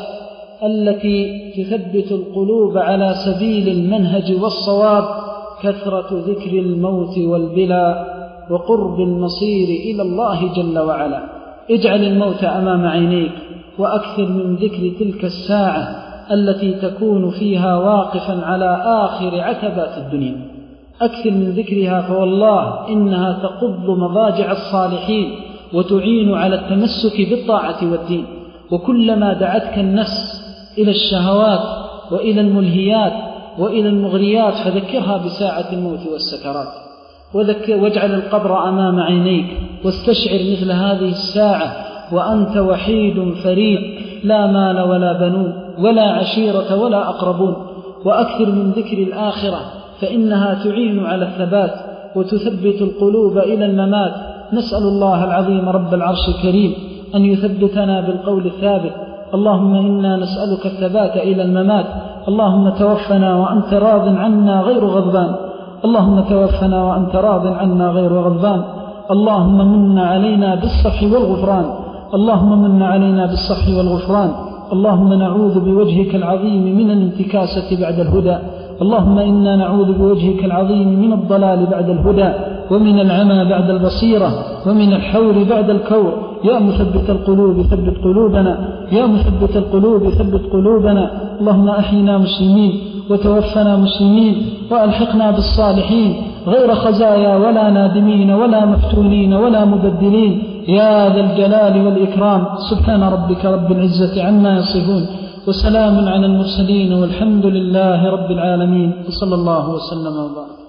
S2: التي تثبت القلوب على سبيل المنهج والصواب كثرة ذكر الموت والبلاء وقرب المصير إلى الله جل وعلا. اجعل الموت أمام عينيك، وأكثر من ذكر تلك الساعة التي تكون فيها واقفا على آخر عتبات الدنيا. أكثر من ذكرها، فوالله إنها تقض مضاجع الصالحين وتعين على التمسك بالطاعة والدين. وكلما دعتك النفس إلى الشهوات وإلى الملهيات وإلى المغريات فذكرها بساعة الموت والسكرات، واجعل القبر أمام عينيك، واستشعر مثل هذه الساعة وأنت وحيد فريد، لا مال ولا بنون ولا عشيرة ولا أقربون. وأكثر من ذكر الآخرة، فإنها تعين على الثبات وتثبت القلوب إلى الممات. نسأل الله العظيم رب العرش الكريم أن يثبتنا بالقول الثابت. اللهم إنا نسألك الثبات إلى الممات. اللهم توفنا وأنت راض عنا غير غضبان. اللهم توفنا وأنت راض عنا غير غضبان. اللهم من علينا بالصفح والغفران. اللهم من علينا بالصفح والغفران. اللهم نعوذ بوجهك العظيم من الانتكاسة بعد الهدى. اللهم إنا نعوذ بوجهك العظيم من الضلال بعد الهدى، ومن العمى بعد البصيرة، ومن الحور بعد الكور. يا مثبت القلوب ثبت قلوبنا، يا مثبت القلوب ثبت قلوبنا. اللهم أحينا مسلمين وتوفنا مسلمين، وألحقنا بالصالحين غير خزايا ولا نادمين ولا مفتونين ولا مبدلين، يا ذا الجلال والإكرام. سبحان ربك رب العزة عما يصفون، وسلام على المرسلين، والحمد لله رب العالمين، وصلى الله وسلم وبارك.